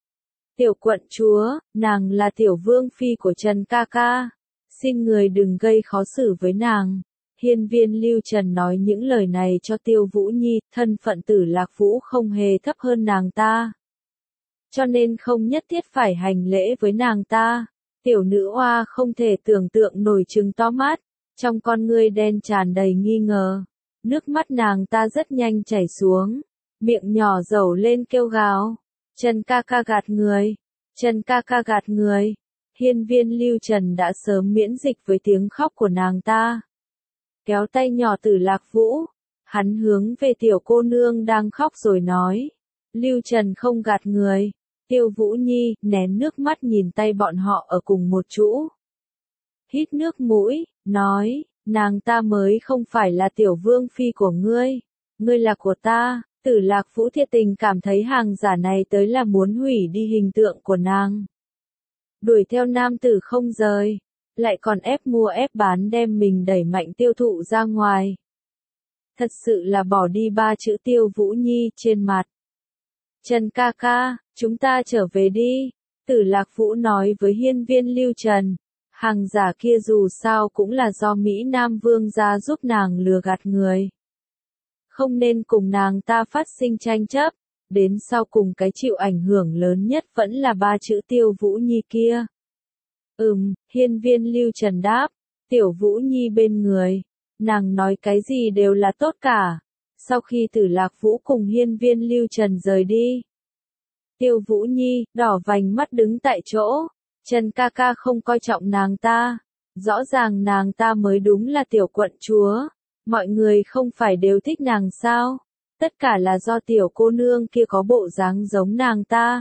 Tiểu quận chúa, nàng là tiểu vương phi của Trần ca ca, xin người đừng gây khó xử với nàng. Hiên viên Lưu Trần nói những lời này cho Tiêu Vũ Nhi, thân phận Tử Lạc Vũ không hề thấp hơn nàng ta. Cho nên không nhất thiết phải hành lễ với nàng ta. Tiểu nữ oa không thể tưởng tượng nổi trừng to mắt, trong con ngươi đen tràn đầy nghi ngờ. Nước mắt nàng ta rất nhanh chảy xuống, miệng nhỏ dầu lên kêu gào. Trần ca ca gạt người, Trần ca ca gạt người. Hiên viên Lưu Trần đã sớm miễn dịch với tiếng khóc của nàng ta. Kéo tay nhỏ Tử Lạc Vũ, hắn hướng về tiểu cô nương đang khóc rồi nói. Lưu Trần không gạt người. Tiêu Vũ Nhi nén nước mắt nhìn tay bọn họ ở cùng một chỗ. Hít nước mũi, nói, nàng ta mới không phải là tiểu vương phi của ngươi. Ngươi là của ta. Tử Lạc Vũ thiệt tình cảm thấy hàng giả này tới là muốn hủy đi hình tượng của nàng. Đuổi theo nam tử không rời, lại còn ép mua ép bán đem mình đẩy mạnh tiêu thụ ra ngoài. Thật sự là bỏ đi ba chữ Tiêu Vũ Nhi trên mặt. Trần ca ca, chúng ta trở về đi. Tử Lạc Vũ nói với hiên viên Lưu Trần. Hàng giả kia dù sao cũng là do Mỹ Nam Vương gia giúp nàng lừa gạt người. Không nên cùng nàng ta phát sinh tranh chấp, đến sau cùng cái chịu ảnh hưởng lớn nhất vẫn là ba chữ Tiêu Vũ Nhi kia. Ừm, hiên viên Lưu Trần đáp, Tiểu Vũ Nhi bên người, nàng nói cái gì đều là tốt cả. Sau khi Tử Lạc Vũ cùng hiên viên Lưu Trần rời đi, Tiêu Vũ Nhi, đỏ vành mắt đứng tại chỗ, Trần ca ca không coi trọng nàng ta, rõ ràng nàng ta mới đúng là tiểu quận chúa. Mọi người không phải đều thích nàng sao? Tất cả là do tiểu cô nương kia có bộ dáng giống nàng ta.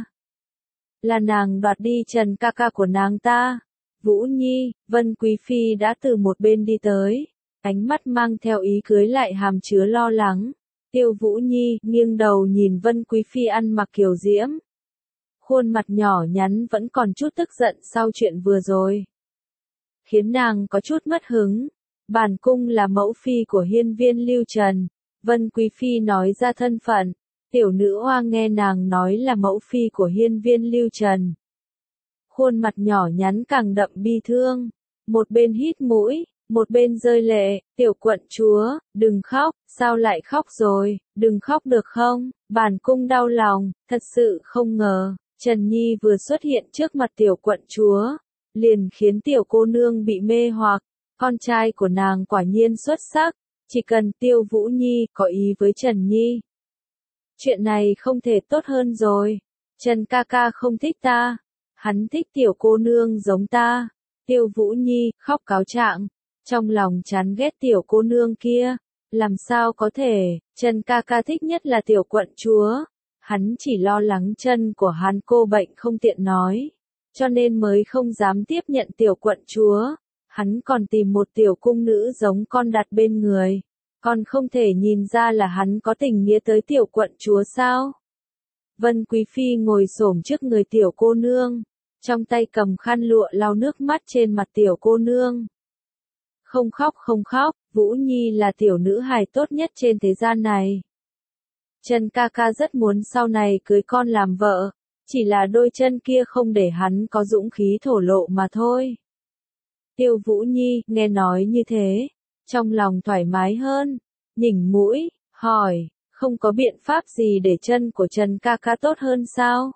Là nàng đoạt đi Trần ca ca của nàng ta. Vũ Nhi, Vân Quý Phi đã từ một bên đi tới. Ánh mắt mang theo ý cưới lại hàm chứa lo lắng. Tiêu Vũ Nhi nghiêng đầu nhìn Vân Quý Phi ăn mặc kiều diễm. Khuôn mặt nhỏ nhắn vẫn còn chút tức giận sau chuyện vừa rồi. Khiến nàng có chút mất hứng. Bản cung là mẫu phi của hiên viên Lưu Trần. Vân Quý Phi nói ra thân phận. Tiểu nữ hoa nghe nàng nói là mẫu phi của hiên viên Lưu Trần. Khuôn mặt nhỏ nhắn càng đậm bi thương. Một bên hít mũi, một bên rơi lệ. Tiểu quận chúa, đừng khóc, sao lại khóc rồi, đừng khóc được không? Bản cung đau lòng, thật sự không ngờ. Trần Nhi vừa xuất hiện trước mặt tiểu quận chúa, liền khiến tiểu cô nương bị mê hoặc. Con trai của nàng quả nhiên xuất sắc, chỉ cần Tiêu Vũ Nhi có ý với Trần Nhi. Chuyện này không thể tốt hơn rồi. Trần ca ca không thích ta, hắn thích tiểu cô nương giống ta. Tiêu Vũ Nhi khóc cáo trạng, trong lòng chán ghét tiểu cô nương kia, làm sao có thể, Trần ca ca thích nhất là tiểu quận chúa, hắn chỉ lo lắng chân của hắn cô bệnh không tiện nói, cho nên mới không dám tiếp nhận tiểu quận chúa, hắn còn tìm một tiểu cung nữ giống con đặt bên người, còn không thể nhìn ra là hắn có tình nghĩa tới tiểu quận chúa sao? Vân Quý Phi ngồi xổm trước người tiểu cô nương, trong tay cầm khăn lụa lau nước mắt trên mặt tiểu cô nương. Không khóc không khóc, Vũ Nhi là tiểu nữ hài tốt nhất trên thế gian này. Trần ca ca rất muốn sau này cưới con làm vợ, chỉ là đôi chân kia không để hắn có dũng khí thổ lộ mà thôi. Tiêu Vũ Nhi nghe nói như thế, trong lòng thoải mái hơn, nhỉnh mũi, hỏi, không có biện pháp gì để chân của Trần ca ca tốt hơn sao?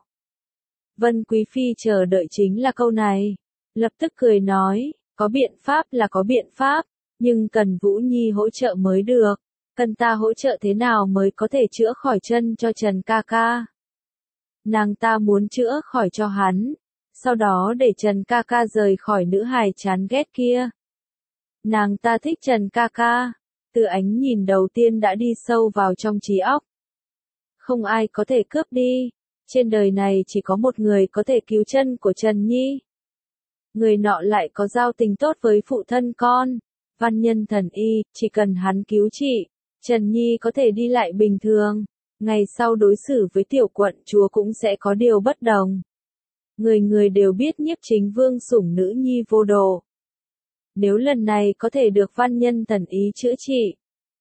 Vân Quý Phi chờ đợi chính là câu này, lập tức cười nói, có biện pháp là có biện pháp, nhưng cần Vũ Nhi hỗ trợ mới được, cần ta hỗ trợ thế nào mới có thể chữa khỏi chân cho Trần ca ca? Nàng ta muốn chữa khỏi cho hắn, sau đó để Trần ca ca rời khỏi nữ hài chán ghét kia. Nàng ta thích Trần ca ca, từ ánh nhìn đầu tiên đã đi sâu vào trong trí óc. Không ai có thể cướp đi, trên đời này chỉ có một người có thể cứu chân của Trần Nhi. Người nọ lại có giao tình tốt với phụ thân con, Văn Nhân Thần Y, chỉ cần hắn cứu trị, Trần Nhi có thể đi lại bình thường, ngày sau đối xử với tiểu quận chúa cũng sẽ có điều bất đồng. Người người đều biết Nhiếp Chính Vương sủng nữ nhi vô độ. Nếu lần này có thể được Văn Nhân Thần Y chữa trị,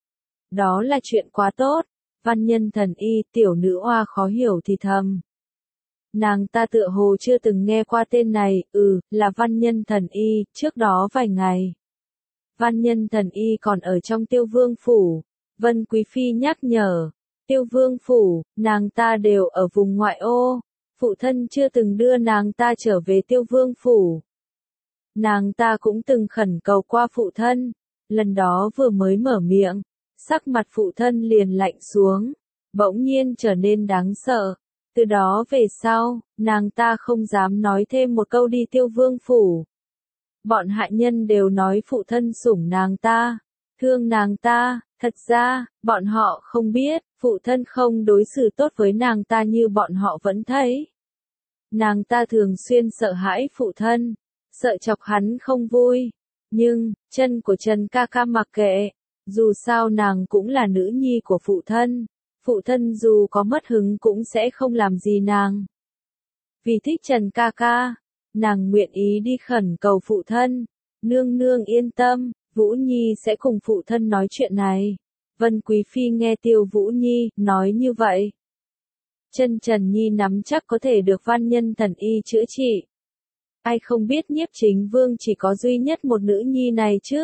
đó là chuyện quá tốt. Văn Nhân Thần Y, tiểu nữ oa khó hiểu thì thầm. Nàng ta tựa hồ chưa từng nghe qua tên này, ừ, là Văn Nhân Thần Y, trước đó vài ngày. Văn Nhân Thần Y còn ở trong Tiêu Vương Phủ, Vân Quý Phi nhắc nhở, Tiêu Vương Phủ, nàng ta đều ở vùng ngoại ô, phụ thân chưa từng đưa nàng ta trở về Tiêu Vương Phủ. Nàng ta cũng từng khẩn cầu qua phụ thân, lần đó vừa mới mở miệng, sắc mặt phụ thân liền lạnh xuống, bỗng nhiên trở nên đáng sợ. Từ đó về sau, nàng ta không dám nói thêm một câu đi Tiêu Vương Phủ. Bọn hạ nhân đều nói phụ thân sủng nàng ta, thương nàng ta, thật ra, bọn họ không biết, phụ thân không đối xử tốt với nàng ta như bọn họ vẫn thấy. Nàng ta thường xuyên sợ hãi phụ thân, sợ chọc hắn không vui, nhưng, chân của Trần ca ca mặc kệ, dù sao nàng cũng là nữ nhi của phụ thân. Phụ thân dù có mất hứng cũng sẽ không làm gì nàng. Vì thích Trần ca ca, nàng nguyện ý đi khẩn cầu phụ thân. Nương nương yên tâm, Vũ Nhi sẽ cùng phụ thân nói chuyện này. Vân Quý Phi nghe Tiêu Vũ Nhi nói như vậy. Chân Trần Nhi nắm chắc có thể được Văn Nhân Thần Y chữa trị. Ai không biết Nhiếp Chính Vương chỉ có duy nhất một nữ nhi này chứ?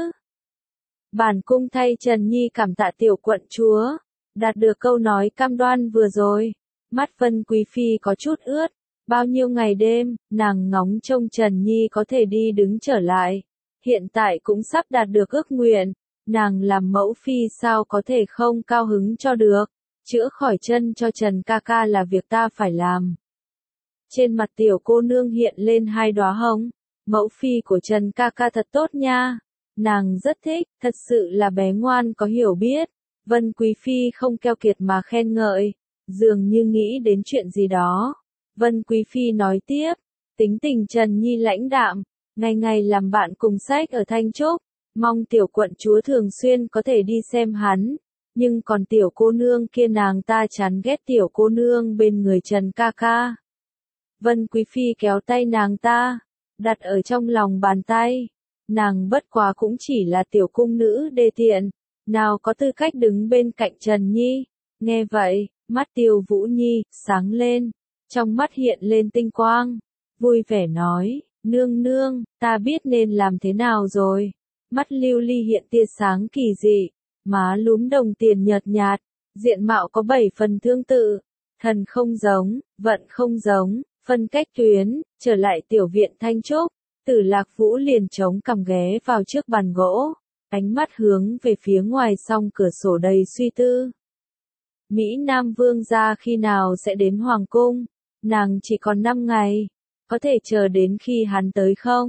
Bản cung thay Trần Nhi cảm tạ tiểu quận chúa. Đạt được câu nói cam đoan vừa rồi, mắt Vân Quý Phi có chút ướt, bao nhiêu ngày đêm, nàng ngóng trông Trần Nhi có thể đi đứng trở lại, hiện tại cũng sắp đạt được ước nguyện, nàng làm mẫu phi sao có thể không cao hứng cho được, chữa khỏi chân cho Trần ca ca là việc ta phải làm. Trên mặt tiểu cô nương hiện lên hai đóa hồng, mẫu phi của Trần ca ca thật tốt nha, nàng rất thích, thật sự là bé ngoan có hiểu biết. Vân Quý Phi không keo kiệt mà khen ngợi, dường như nghĩ đến chuyện gì đó. Vân Quý Phi nói tiếp, tính tình Trần Nhi lãnh đạm, ngày ngày làm bạn cùng sách ở Thanh Trúc, mong tiểu quận chúa thường xuyên có thể đi xem hắn, nhưng còn tiểu cô nương kia nàng ta chán ghét tiểu cô nương bên người Trần ca ca. Vân Quý Phi kéo tay nàng ta, đặt ở trong lòng bàn tay, nàng bất quá cũng chỉ là tiểu cung nữ đê tiện. Nào có tư cách đứng bên cạnh Trần Nhi, nghe vậy, mắt Tiêu Vũ Nhi, sáng lên, trong mắt hiện lên tinh quang, vui vẻ nói, nương nương, ta biết nên làm thế nào rồi, mắt lưu ly hiện tia sáng kỳ dị, má lúm đồng tiền nhợt nhạt, diện mạo có bảy phần tương tự, thần không giống, vận không giống, phân cách tuyến, trở lại tiểu viện Thanh Trúc, Tử Lạc Vũ liền chống cằm ghé vào trước bàn gỗ. Ánh mắt hướng về phía ngoài song cửa sổ đầy suy tư. Mỹ Nam Vương gia khi nào sẽ đến Hoàng Cung? Nàng chỉ còn năm ngày. Có thể chờ đến khi hắn tới không?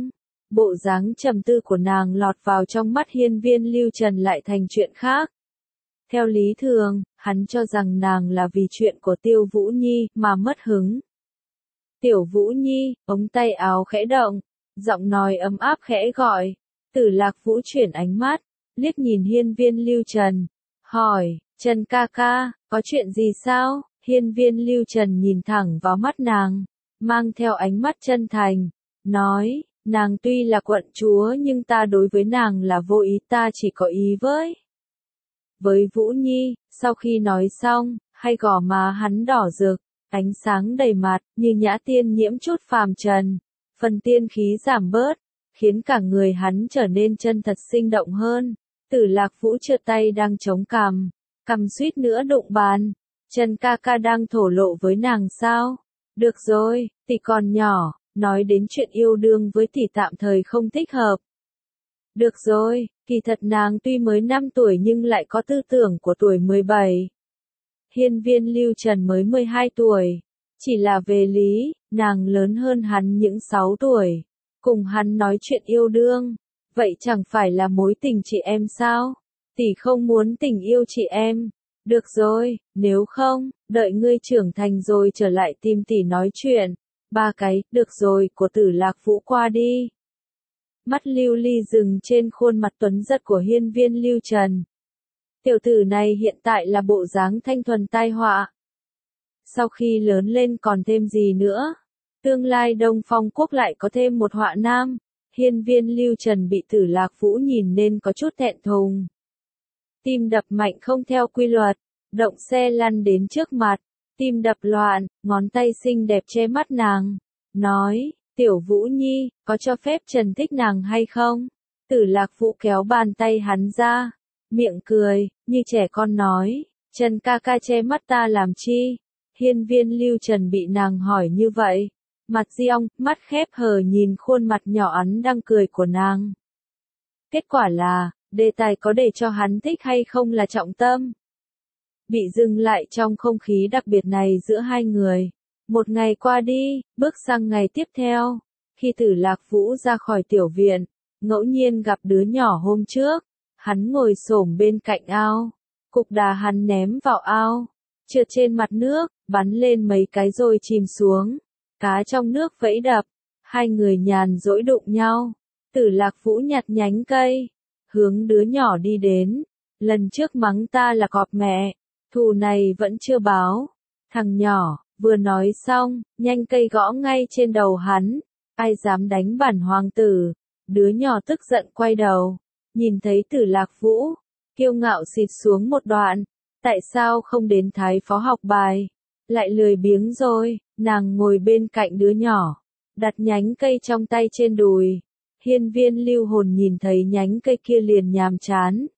Bộ dáng trầm tư của nàng lọt vào trong mắt hiên viên Lưu Trần lại thành chuyện khác. Theo lý thường, hắn cho rằng nàng là vì chuyện của Tiêu Vũ Nhi mà mất hứng. Tiểu Vũ Nhi, ống tay áo khẽ động, giọng nói ấm áp khẽ gọi. Tử Lạc Vũ chuyển ánh mắt, liếc nhìn hiên viên Lưu Trần, hỏi, Trần ca ca, có chuyện gì sao? Hiên viên Lưu Trần nhìn thẳng vào mắt nàng, mang theo ánh mắt chân thành, nói, nàng tuy là quận chúa nhưng ta đối với nàng là vô ý, ta chỉ có ý với. Với Vũ Nhi, sau khi nói xong, hai gò má hắn đỏ rực, ánh sáng đầy mặt, như nhã tiên nhiễm chút phàm trần, phần tiên khí giảm bớt, khiến cả người hắn trở nên chân thật sinh động hơn. Tử Lạc Vũ trượt tay đang chống cằm, cằm suýt nữa đụng bàn. Trần ca ca đang thổ lộ với nàng sao? Được rồi, tỷ còn nhỏ, nói đến chuyện yêu đương với tỷ tạm thời không thích hợp. Được rồi, kỳ thật nàng tuy mới năm tuổi nhưng lại có tư tưởng của tuổi mười bảy. Hiên viên Lưu Trần mới mười hai tuổi, chỉ là về lý, nàng lớn hơn hắn những sáu tuổi. Cùng hắn nói chuyện yêu đương, vậy chẳng phải là mối tình chị em sao? Tỷ không muốn tình yêu chị em. Được rồi, nếu không, đợi ngươi trưởng thành rồi trở lại tìm tỷ nói chuyện. Ba cái, được rồi, của Tử Lạc Vũ qua đi. Mắt lưu ly dừng trên khuôn mặt tuấn giật của hiên viên Lưu Trần. Tiểu tử này hiện tại là bộ dáng thanh thuần tai họa. Sau khi lớn lên còn thêm gì nữa? Tương lai Đông Phong Quốc lại có thêm một họa nam. Hiên viên Lưu Trần bị Tử Lạc Vũ nhìn nên có chút thẹn thùng. Tim đập mạnh không theo quy luật, động xe lăn đến trước mặt, tim đập loạn, ngón tay xinh đẹp che mắt nàng, nói, Tiểu Vũ Nhi, có cho phép Trần thích nàng hay không? Tử Lạc Vũ kéo bàn tay hắn ra, miệng cười, như trẻ con nói, Trần ca ca che mắt ta làm chi? Hiên viên Lưu Trần bị nàng hỏi như vậy, mặt diong, mắt khép hờ nhìn khuôn mặt nhỏ ắn đang cười của nàng. Kết quả là, đề tài có để cho hắn thích hay không là trọng tâm. Bị dừng lại trong không khí đặc biệt này giữa hai người. Một ngày qua đi, bước sang ngày tiếp theo. Khi Tử Lạc Vũ ra khỏi tiểu viện, ngẫu nhiên gặp đứa nhỏ hôm trước. Hắn ngồi xổm bên cạnh ao. Cục đá hắn ném vào ao. Trượt trên mặt nước, bắn lên mấy cái rồi chìm xuống. Cá trong nước vẫy đập. Hai người nhàn dỗi đụng nhau. Tử Lạc Vũ nhặt nhánh cây. Hướng đứa nhỏ đi đến. Lần trước mắng ta là cọp mẹ. Thù này vẫn chưa báo. Thằng nhỏ, vừa nói xong, nhanh cây gõ ngay trên đầu hắn. Ai dám đánh bản hoàng tử. Đứa nhỏ tức giận quay đầu. Nhìn thấy Tử Lạc Vũ. Kiêu ngạo xịt xuống một đoạn. Tại sao không đến thái phó học bài? Lại lười biếng rồi. Nàng ngồi bên cạnh đứa nhỏ. Đặt nhánh cây trong tay trên đùi. Hiên viên Lưu Hồn nhìn thấy nhánh cây kia liền nhàm chán.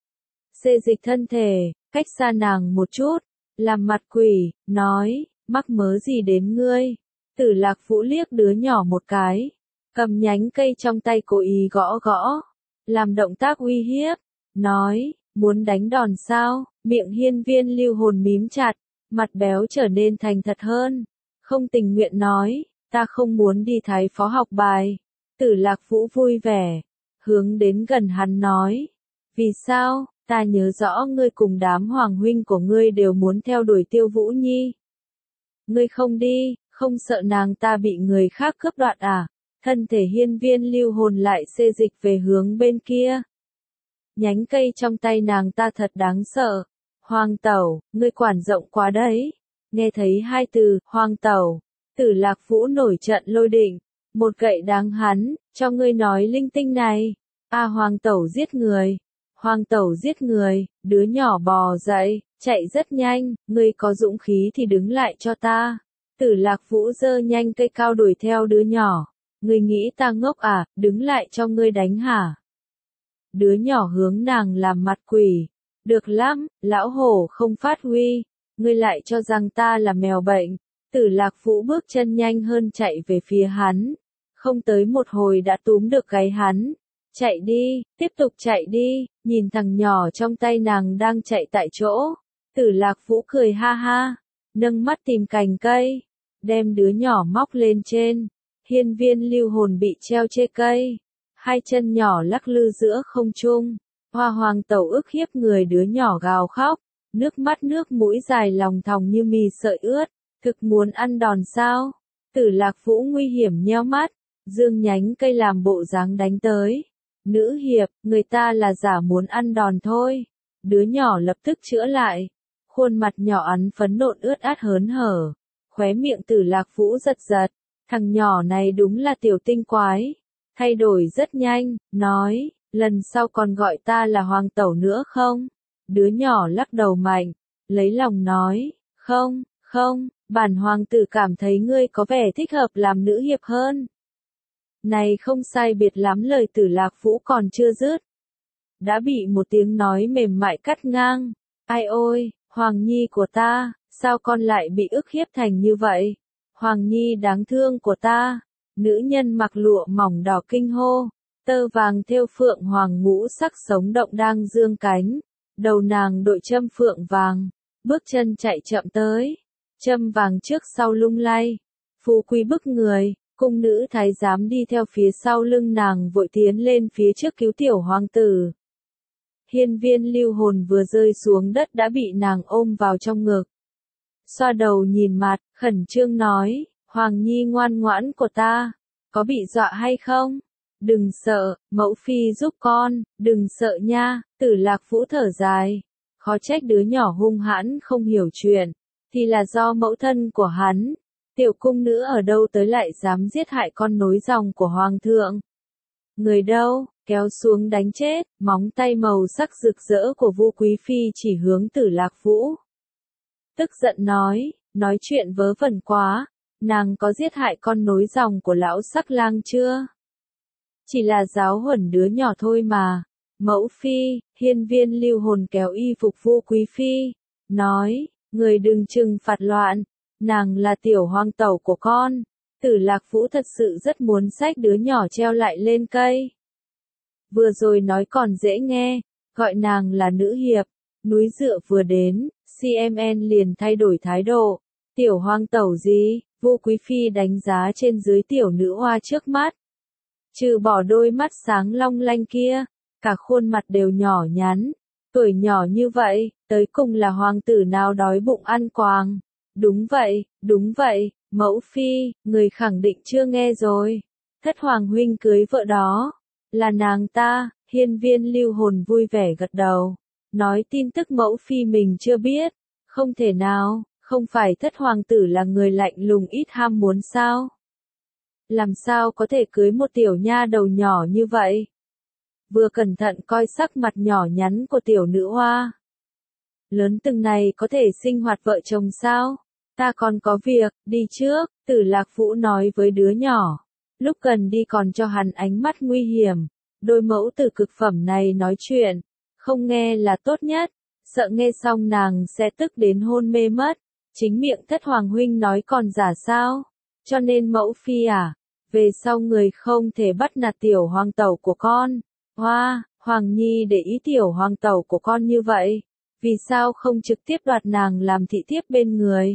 Xê dịch thân thể, cách xa nàng một chút, làm mặt quỷ, nói, mắc mớ gì đến ngươi? Tử Lạc Vũ liếc đứa nhỏ một cái, cầm nhánh cây trong tay cố ý gõ gõ, làm động tác uy hiếp, nói, muốn đánh đòn sao? Miệng hiên viên Lưu Hồn mím chặt, mặt béo trở nên thành thật hơn, không tình nguyện nói, ta không muốn đi thái phó học bài. Tử Lạc Vũ vui vẻ, hướng đến gần hắn nói, vì sao, ta nhớ rõ ngươi cùng đám hoàng huynh của ngươi đều muốn theo đuổi Tiêu Vũ Nhi. Ngươi không đi, không sợ nàng ta bị người khác cướp đoạt à? Thân thể hiên viên Lưu Hồn lại xê dịch về hướng bên kia. Nhánh cây trong tay nàng ta thật đáng sợ. Hoàng tẩu, ngươi quản rộng quá đấy. Nghe thấy hai từ, hoàng tẩu, Tử Lạc Vũ nổi trận lôi đình. Một gậy đáng hắn, cho ngươi nói linh tinh này. A hoàng tẩu giết người. Hoàng tẩu giết người, đứa nhỏ bò dậy, chạy rất nhanh, ngươi có dũng khí thì đứng lại cho ta. Tử Lạc Vũ giơ nhanh cây cao đuổi theo đứa nhỏ. Ngươi nghĩ ta ngốc à, đứng lại cho ngươi đánh hả? Đứa nhỏ hướng nàng làm mặt quỷ. Được lắm, lão hổ không phát huy. Ngươi lại cho rằng ta là mèo bệnh. Tử Lạc Vũ bước chân nhanh hơn chạy về phía hắn. Không tới một hồi đã túm được gáy hắn. Chạy đi, tiếp tục chạy đi, nhìn thằng nhỏ trong tay nàng đang chạy tại chỗ. Tử Lạc Vũ cười ha ha, nâng mắt tìm cành cây, đem đứa nhỏ móc lên trên. Hiên viên Lưu Hồn bị treo trên cây, hai chân nhỏ lắc lư giữa không trung. Hoa Hoàng Tẩu ức hiếp người đứa nhỏ gào khóc, nước mắt nước mũi dài lòng thòng như mì sợi ướt, thực muốn ăn đòn sao? Tử Lạc Vũ nguy hiểm nheo mắt, dương nhánh cây làm bộ dáng đánh tới. Nữ hiệp, người ta là giả muốn ăn đòn thôi. Đứa nhỏ lập tức chữa lại, khuôn mặt nhỏ ắn phấn nộn ướt át hớn hở, khóe miệng Tử Lạc Vũ giật giật, thằng nhỏ này đúng là tiểu tinh quái, thay đổi rất nhanh, nói, lần sau còn gọi ta là Hoàng Tẩu nữa không? Đứa nhỏ lắc đầu mạnh, lấy lòng nói, không, không, bản hoàng tử cảm thấy ngươi có vẻ thích hợp làm nữ hiệp hơn. Này không sai biệt lắm, lời Tử Lạc Vũ còn chưa dứt, đã bị một tiếng nói mềm mại cắt ngang. Ai ôi, Hoàng Nhi của ta, sao con lại bị ức hiếp thành như vậy? Hoàng Nhi đáng thương của ta. Nữ nhân mặc lụa mỏng đỏ kinh hô, tơ vàng thêu phượng hoàng ngũ sắc sống động đang dương cánh, đầu nàng đội châm phượng vàng, bước chân chạy chậm tới, châm vàng trước sau lung lay, phú quý bức người. Cung nữ thái giám đi theo phía sau lưng nàng vội tiến lên phía trước cứu tiểu hoàng tử. Hiên Viên Lưu Hồn vừa rơi xuống đất đã bị nàng ôm vào trong ngực. Xoa đầu nhìn mặt, khẩn trương nói, Hoàng Nhi ngoan ngoãn của ta, có bị dọa hay không? Đừng sợ, mẫu phi giúp con, đừng sợ nha. Tử Lạc Vũ thở dài, khó trách đứa nhỏ hung hãn không hiểu chuyện, thì là do mẫu thân của hắn. Tiểu cung nữ ở đâu tới lại dám giết hại con nối dòng của hoàng thượng? Người đâu, kéo xuống đánh chết. Móng tay màu sắc rực rỡ của Vu Quý Phi chỉ hướng Tử Lạc Vũ. Tức giận nói, nói chuyện vớ vẩn quá, nàng có giết hại con nối dòng của lão sắc lang chưa? Chỉ là giáo huấn đứa nhỏ thôi mà. Mẫu phi, Hiên Viên Lưu Hồn kéo y phục Vu Quý Phi, nói, người đừng trừng phạt loạn. Nàng là tiểu hoàng tẩu của con. Tử Lạc Vũ thật sự rất muốn xách đứa nhỏ treo lại lên cây. Vừa rồi nói còn dễ nghe, gọi nàng là nữ hiệp. Núi Dựa vừa đến, xê em en liền thay đổi thái độ. Tiểu hoàng tẩu gì? Vu Quý Phi đánh giá trên dưới tiểu nữ hoa trước mắt. Trừ bỏ đôi mắt sáng long lanh kia, cả khuôn mặt đều nhỏ nhắn. Tuổi nhỏ như vậy, tới cùng là hoàng tử nào đói bụng ăn quàng. Đúng vậy, đúng vậy, mẫu phi, người khẳng định chưa nghe rồi. Thất hoàng huynh cưới vợ đó, là nàng ta. Hiên Viên Lưu Hồn vui vẻ gật đầu, nói tin tức mẫu phi mình chưa biết. Không thể nào, không phải thất hoàng tử là người lạnh lùng ít ham muốn sao? Làm sao có thể cưới một tiểu nha đầu nhỏ như vậy? Vừa cẩn thận coi sắc mặt nhỏ nhắn của tiểu nữ hoa. Lớn từng này có thể sinh hoạt vợ chồng sao? Ta còn có việc, đi trước. Tử Lạc Vũ nói với đứa nhỏ. Lúc cần đi còn cho hắn ánh mắt nguy hiểm. Đôi mẫu tử cực phẩm này nói chuyện, không nghe là tốt nhất. Sợ nghe xong nàng sẽ tức đến hôn mê mất. Chính miệng thất hoàng huynh nói còn giả sao? Cho nên mẫu phi à, về sau người không thể bắt nạt tiểu hoàng tẩu của con. Hoa, Hoàng Nhi để ý tiểu hoàng tẩu của con như vậy. Vì sao không trực tiếp đoạt nàng làm thị thiếp bên người?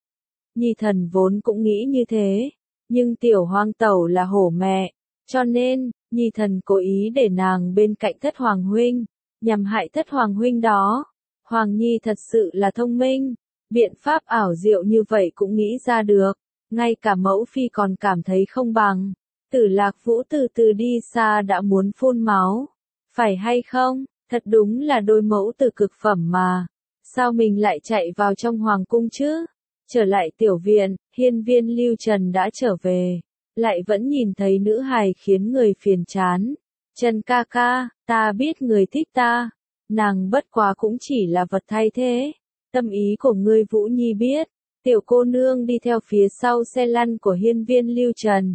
Nhi thần vốn cũng nghĩ như thế, nhưng tiểu hoàng tẩu là hổ mẹ, cho nên, Nhi thần cố ý để nàng bên cạnh thất hoàng huynh, nhằm hại thất hoàng huynh đó. Hoàng Nhi thật sự là thông minh, biện pháp ảo diệu như vậy cũng nghĩ ra được, ngay cả mẫu phi còn cảm thấy không bằng. Tử Lạc Vũ từ từ đi xa đã muốn phun máu, phải hay không? Thật đúng là đôi mẫu tử cực phẩm mà. Sao mình lại chạy vào trong hoàng cung chứ? Trở lại tiểu viện, Hiên Viên Lưu Trần đã trở về. Lại vẫn nhìn thấy nữ hài khiến người phiền chán. Trần ca ca, ta biết người thích ta. Nàng bất quá cũng chỉ là vật thay thế. Tâm ý của ngươi Vũ Nhi biết. Tiểu cô nương đi theo phía sau xe lăn của Hiên Viên Lưu Trần.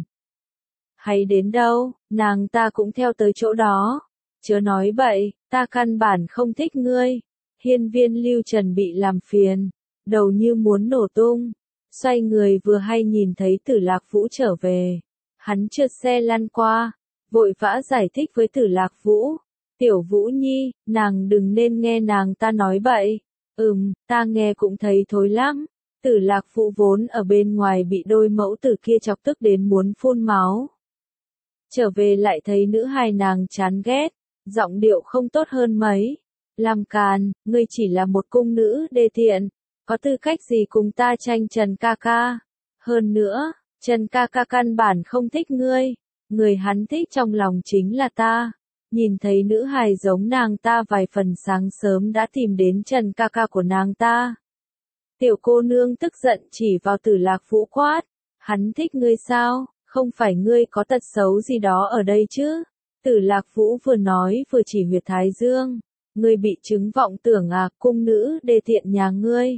Hay đến đâu, nàng ta cũng theo tới chỗ đó. Chớ nói bậy, ta căn bản không thích ngươi. Hiên Viên Lưu Trần bị làm phiền, đầu như muốn nổ tung. Xoay người vừa hay nhìn thấy Tử Lạc Vũ trở về. Hắn trượt xe lăn qua, vội vã giải thích với Tử Lạc Vũ. Tiểu Vũ Nhi, nàng đừng nên nghe nàng ta nói bậy. Ừm, ta nghe cũng thấy thối lắm. Tử Lạc Vũ vốn ở bên ngoài bị đôi mẫu tử kia chọc tức đến muốn phun máu. trở về lại thấy nữ hài nàng chán ghét, giọng điệu không tốt hơn mấy. Làm càn, ngươi chỉ là một cung nữ đê tiện, có tư cách gì cùng ta tranh Trần ca ca. Hơn nữa, Trần ca ca căn bản không thích ngươi, người hắn thích trong lòng chính là ta. Nhìn thấy nữ hài giống nàng ta vài phần sáng sớm đã tìm đến Trần ca ca của nàng ta. Tiểu cô nương tức giận chỉ vào Tử Lạc Vũ quát, hắn thích ngươi sao, không phải ngươi có tật xấu gì đó ở đây chứ. Tử Lạc Vũ vừa nói vừa chỉ huyệt thái dương, ngươi bị chứng vọng tưởng à, cung nữ đê tiện nhà ngươi.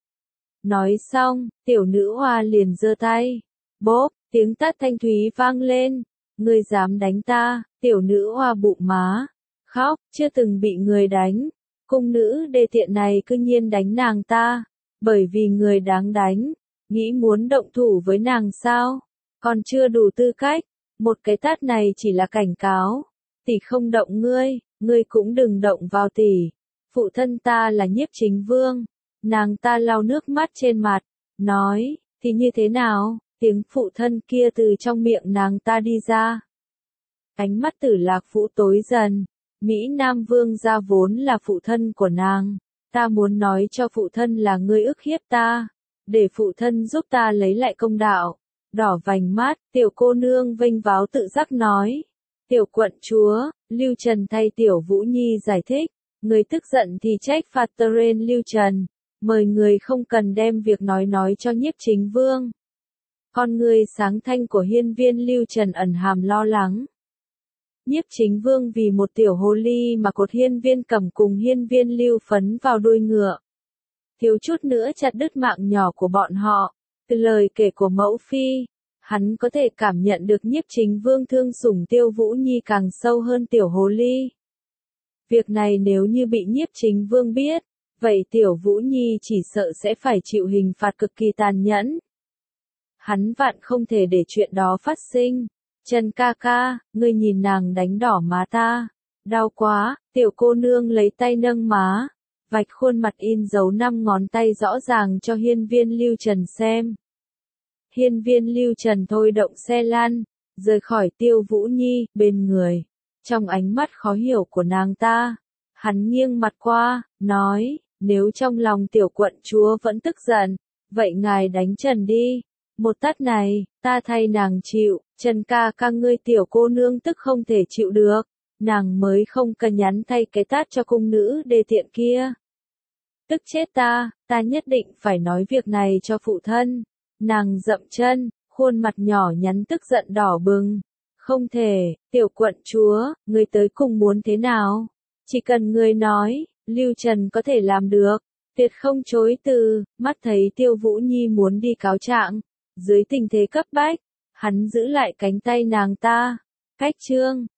Nói xong, tiểu nữ hoa liền giơ tay, bốp, tiếng tát thanh thúy vang lên, ngươi dám đánh ta, tiểu nữ hoa bụng má, khóc, chưa từng bị người đánh, cung nữ đê tiện này cư nhiên đánh nàng ta, bởi vì người đáng đánh, nghĩ muốn động thủ với nàng sao, còn chưa đủ tư cách, một cái tát này chỉ là cảnh cáo, tỷ không động ngươi, ngươi cũng đừng động vào tỷ, phụ thân ta là Nhiếp Chính Vương. Nàng ta lau nước mắt trên mặt, nói, thì như thế nào, tiếng phụ thân kia từ trong miệng nàng ta đi ra. Ánh mắt Tử Lạc Vũ tối dần, Mỹ Nam Vương gia vốn là phụ thân của nàng, ta muốn nói cho phụ thân là ngươi ức hiếp ta, để phụ thân giúp ta lấy lại công đạo. Đỏ vành mắt, tiểu cô nương vênh váo tự giác nói, tiểu quận chúa, Lưu Trần thay tiểu Vũ Nhi giải thích, người tức giận thì trách phạt Teren Lưu Trần. Mời người không cần đem việc nói nói cho Nhiếp Chính Vương. Con người sáng thanh của hiên viên Lưu Trần ẩn hàm lo lắng. Nhiếp Chính Vương vì một tiểu hồ ly mà cột hiên viên Cẩm cùng hiên viên Lưu Phấn vào đuôi ngựa. Thiếu chút nữa chặt đứt mạng nhỏ của bọn họ. Từ lời kể của mẫu phi, hắn có thể cảm nhận được Nhiếp Chính Vương thương sủng Tiêu Vũ Nhi càng sâu hơn tiểu hồ ly. Việc này nếu như bị Nhiếp Chính Vương biết, vậy tiểu Vũ Nhi chỉ sợ sẽ phải chịu hình phạt cực kỳ tàn nhẫn. Hắn vạn không thể để chuyện đó phát sinh. Trần ca ca, ngươi nhìn nàng đánh đỏ má ta. Đau quá, tiểu cô nương lấy tay nâng má. Vạch khuôn mặt in dấu năm ngón tay rõ ràng cho hiên viên Lưu Trần xem. Hiên viên Lưu Trần thôi động xe lăn, rời khỏi Tiêu Vũ Nhi, bên người. Trong ánh mắt khó hiểu của nàng ta, hắn nghiêng mặt qua, nói, nếu trong lòng tiểu quận chúa vẫn tức giận, vậy ngài đánh Trần đi. Một tát này, ta thay nàng chịu, Trần ca ca ngươi tiểu cô nương tức không thể chịu được, nàng mới không cần nhắn thay cái tát cho cung nữ đê tiện kia. Tức chết ta, ta nhất định phải nói việc này cho phụ thân. Nàng dậm chân, khuôn mặt nhỏ nhắn tức giận đỏ bừng. Không thể, tiểu quận chúa, ngươi tới cùng muốn thế nào? Chỉ cần ngươi nói, Lưu Trần có thể làm được, tuyệt không chối từ. Mắt thấy Tiêu Vũ Nhi muốn đi cáo trạng, dưới tình thế cấp bách, hắn giữ lại cánh tay nàng ta. Cách chương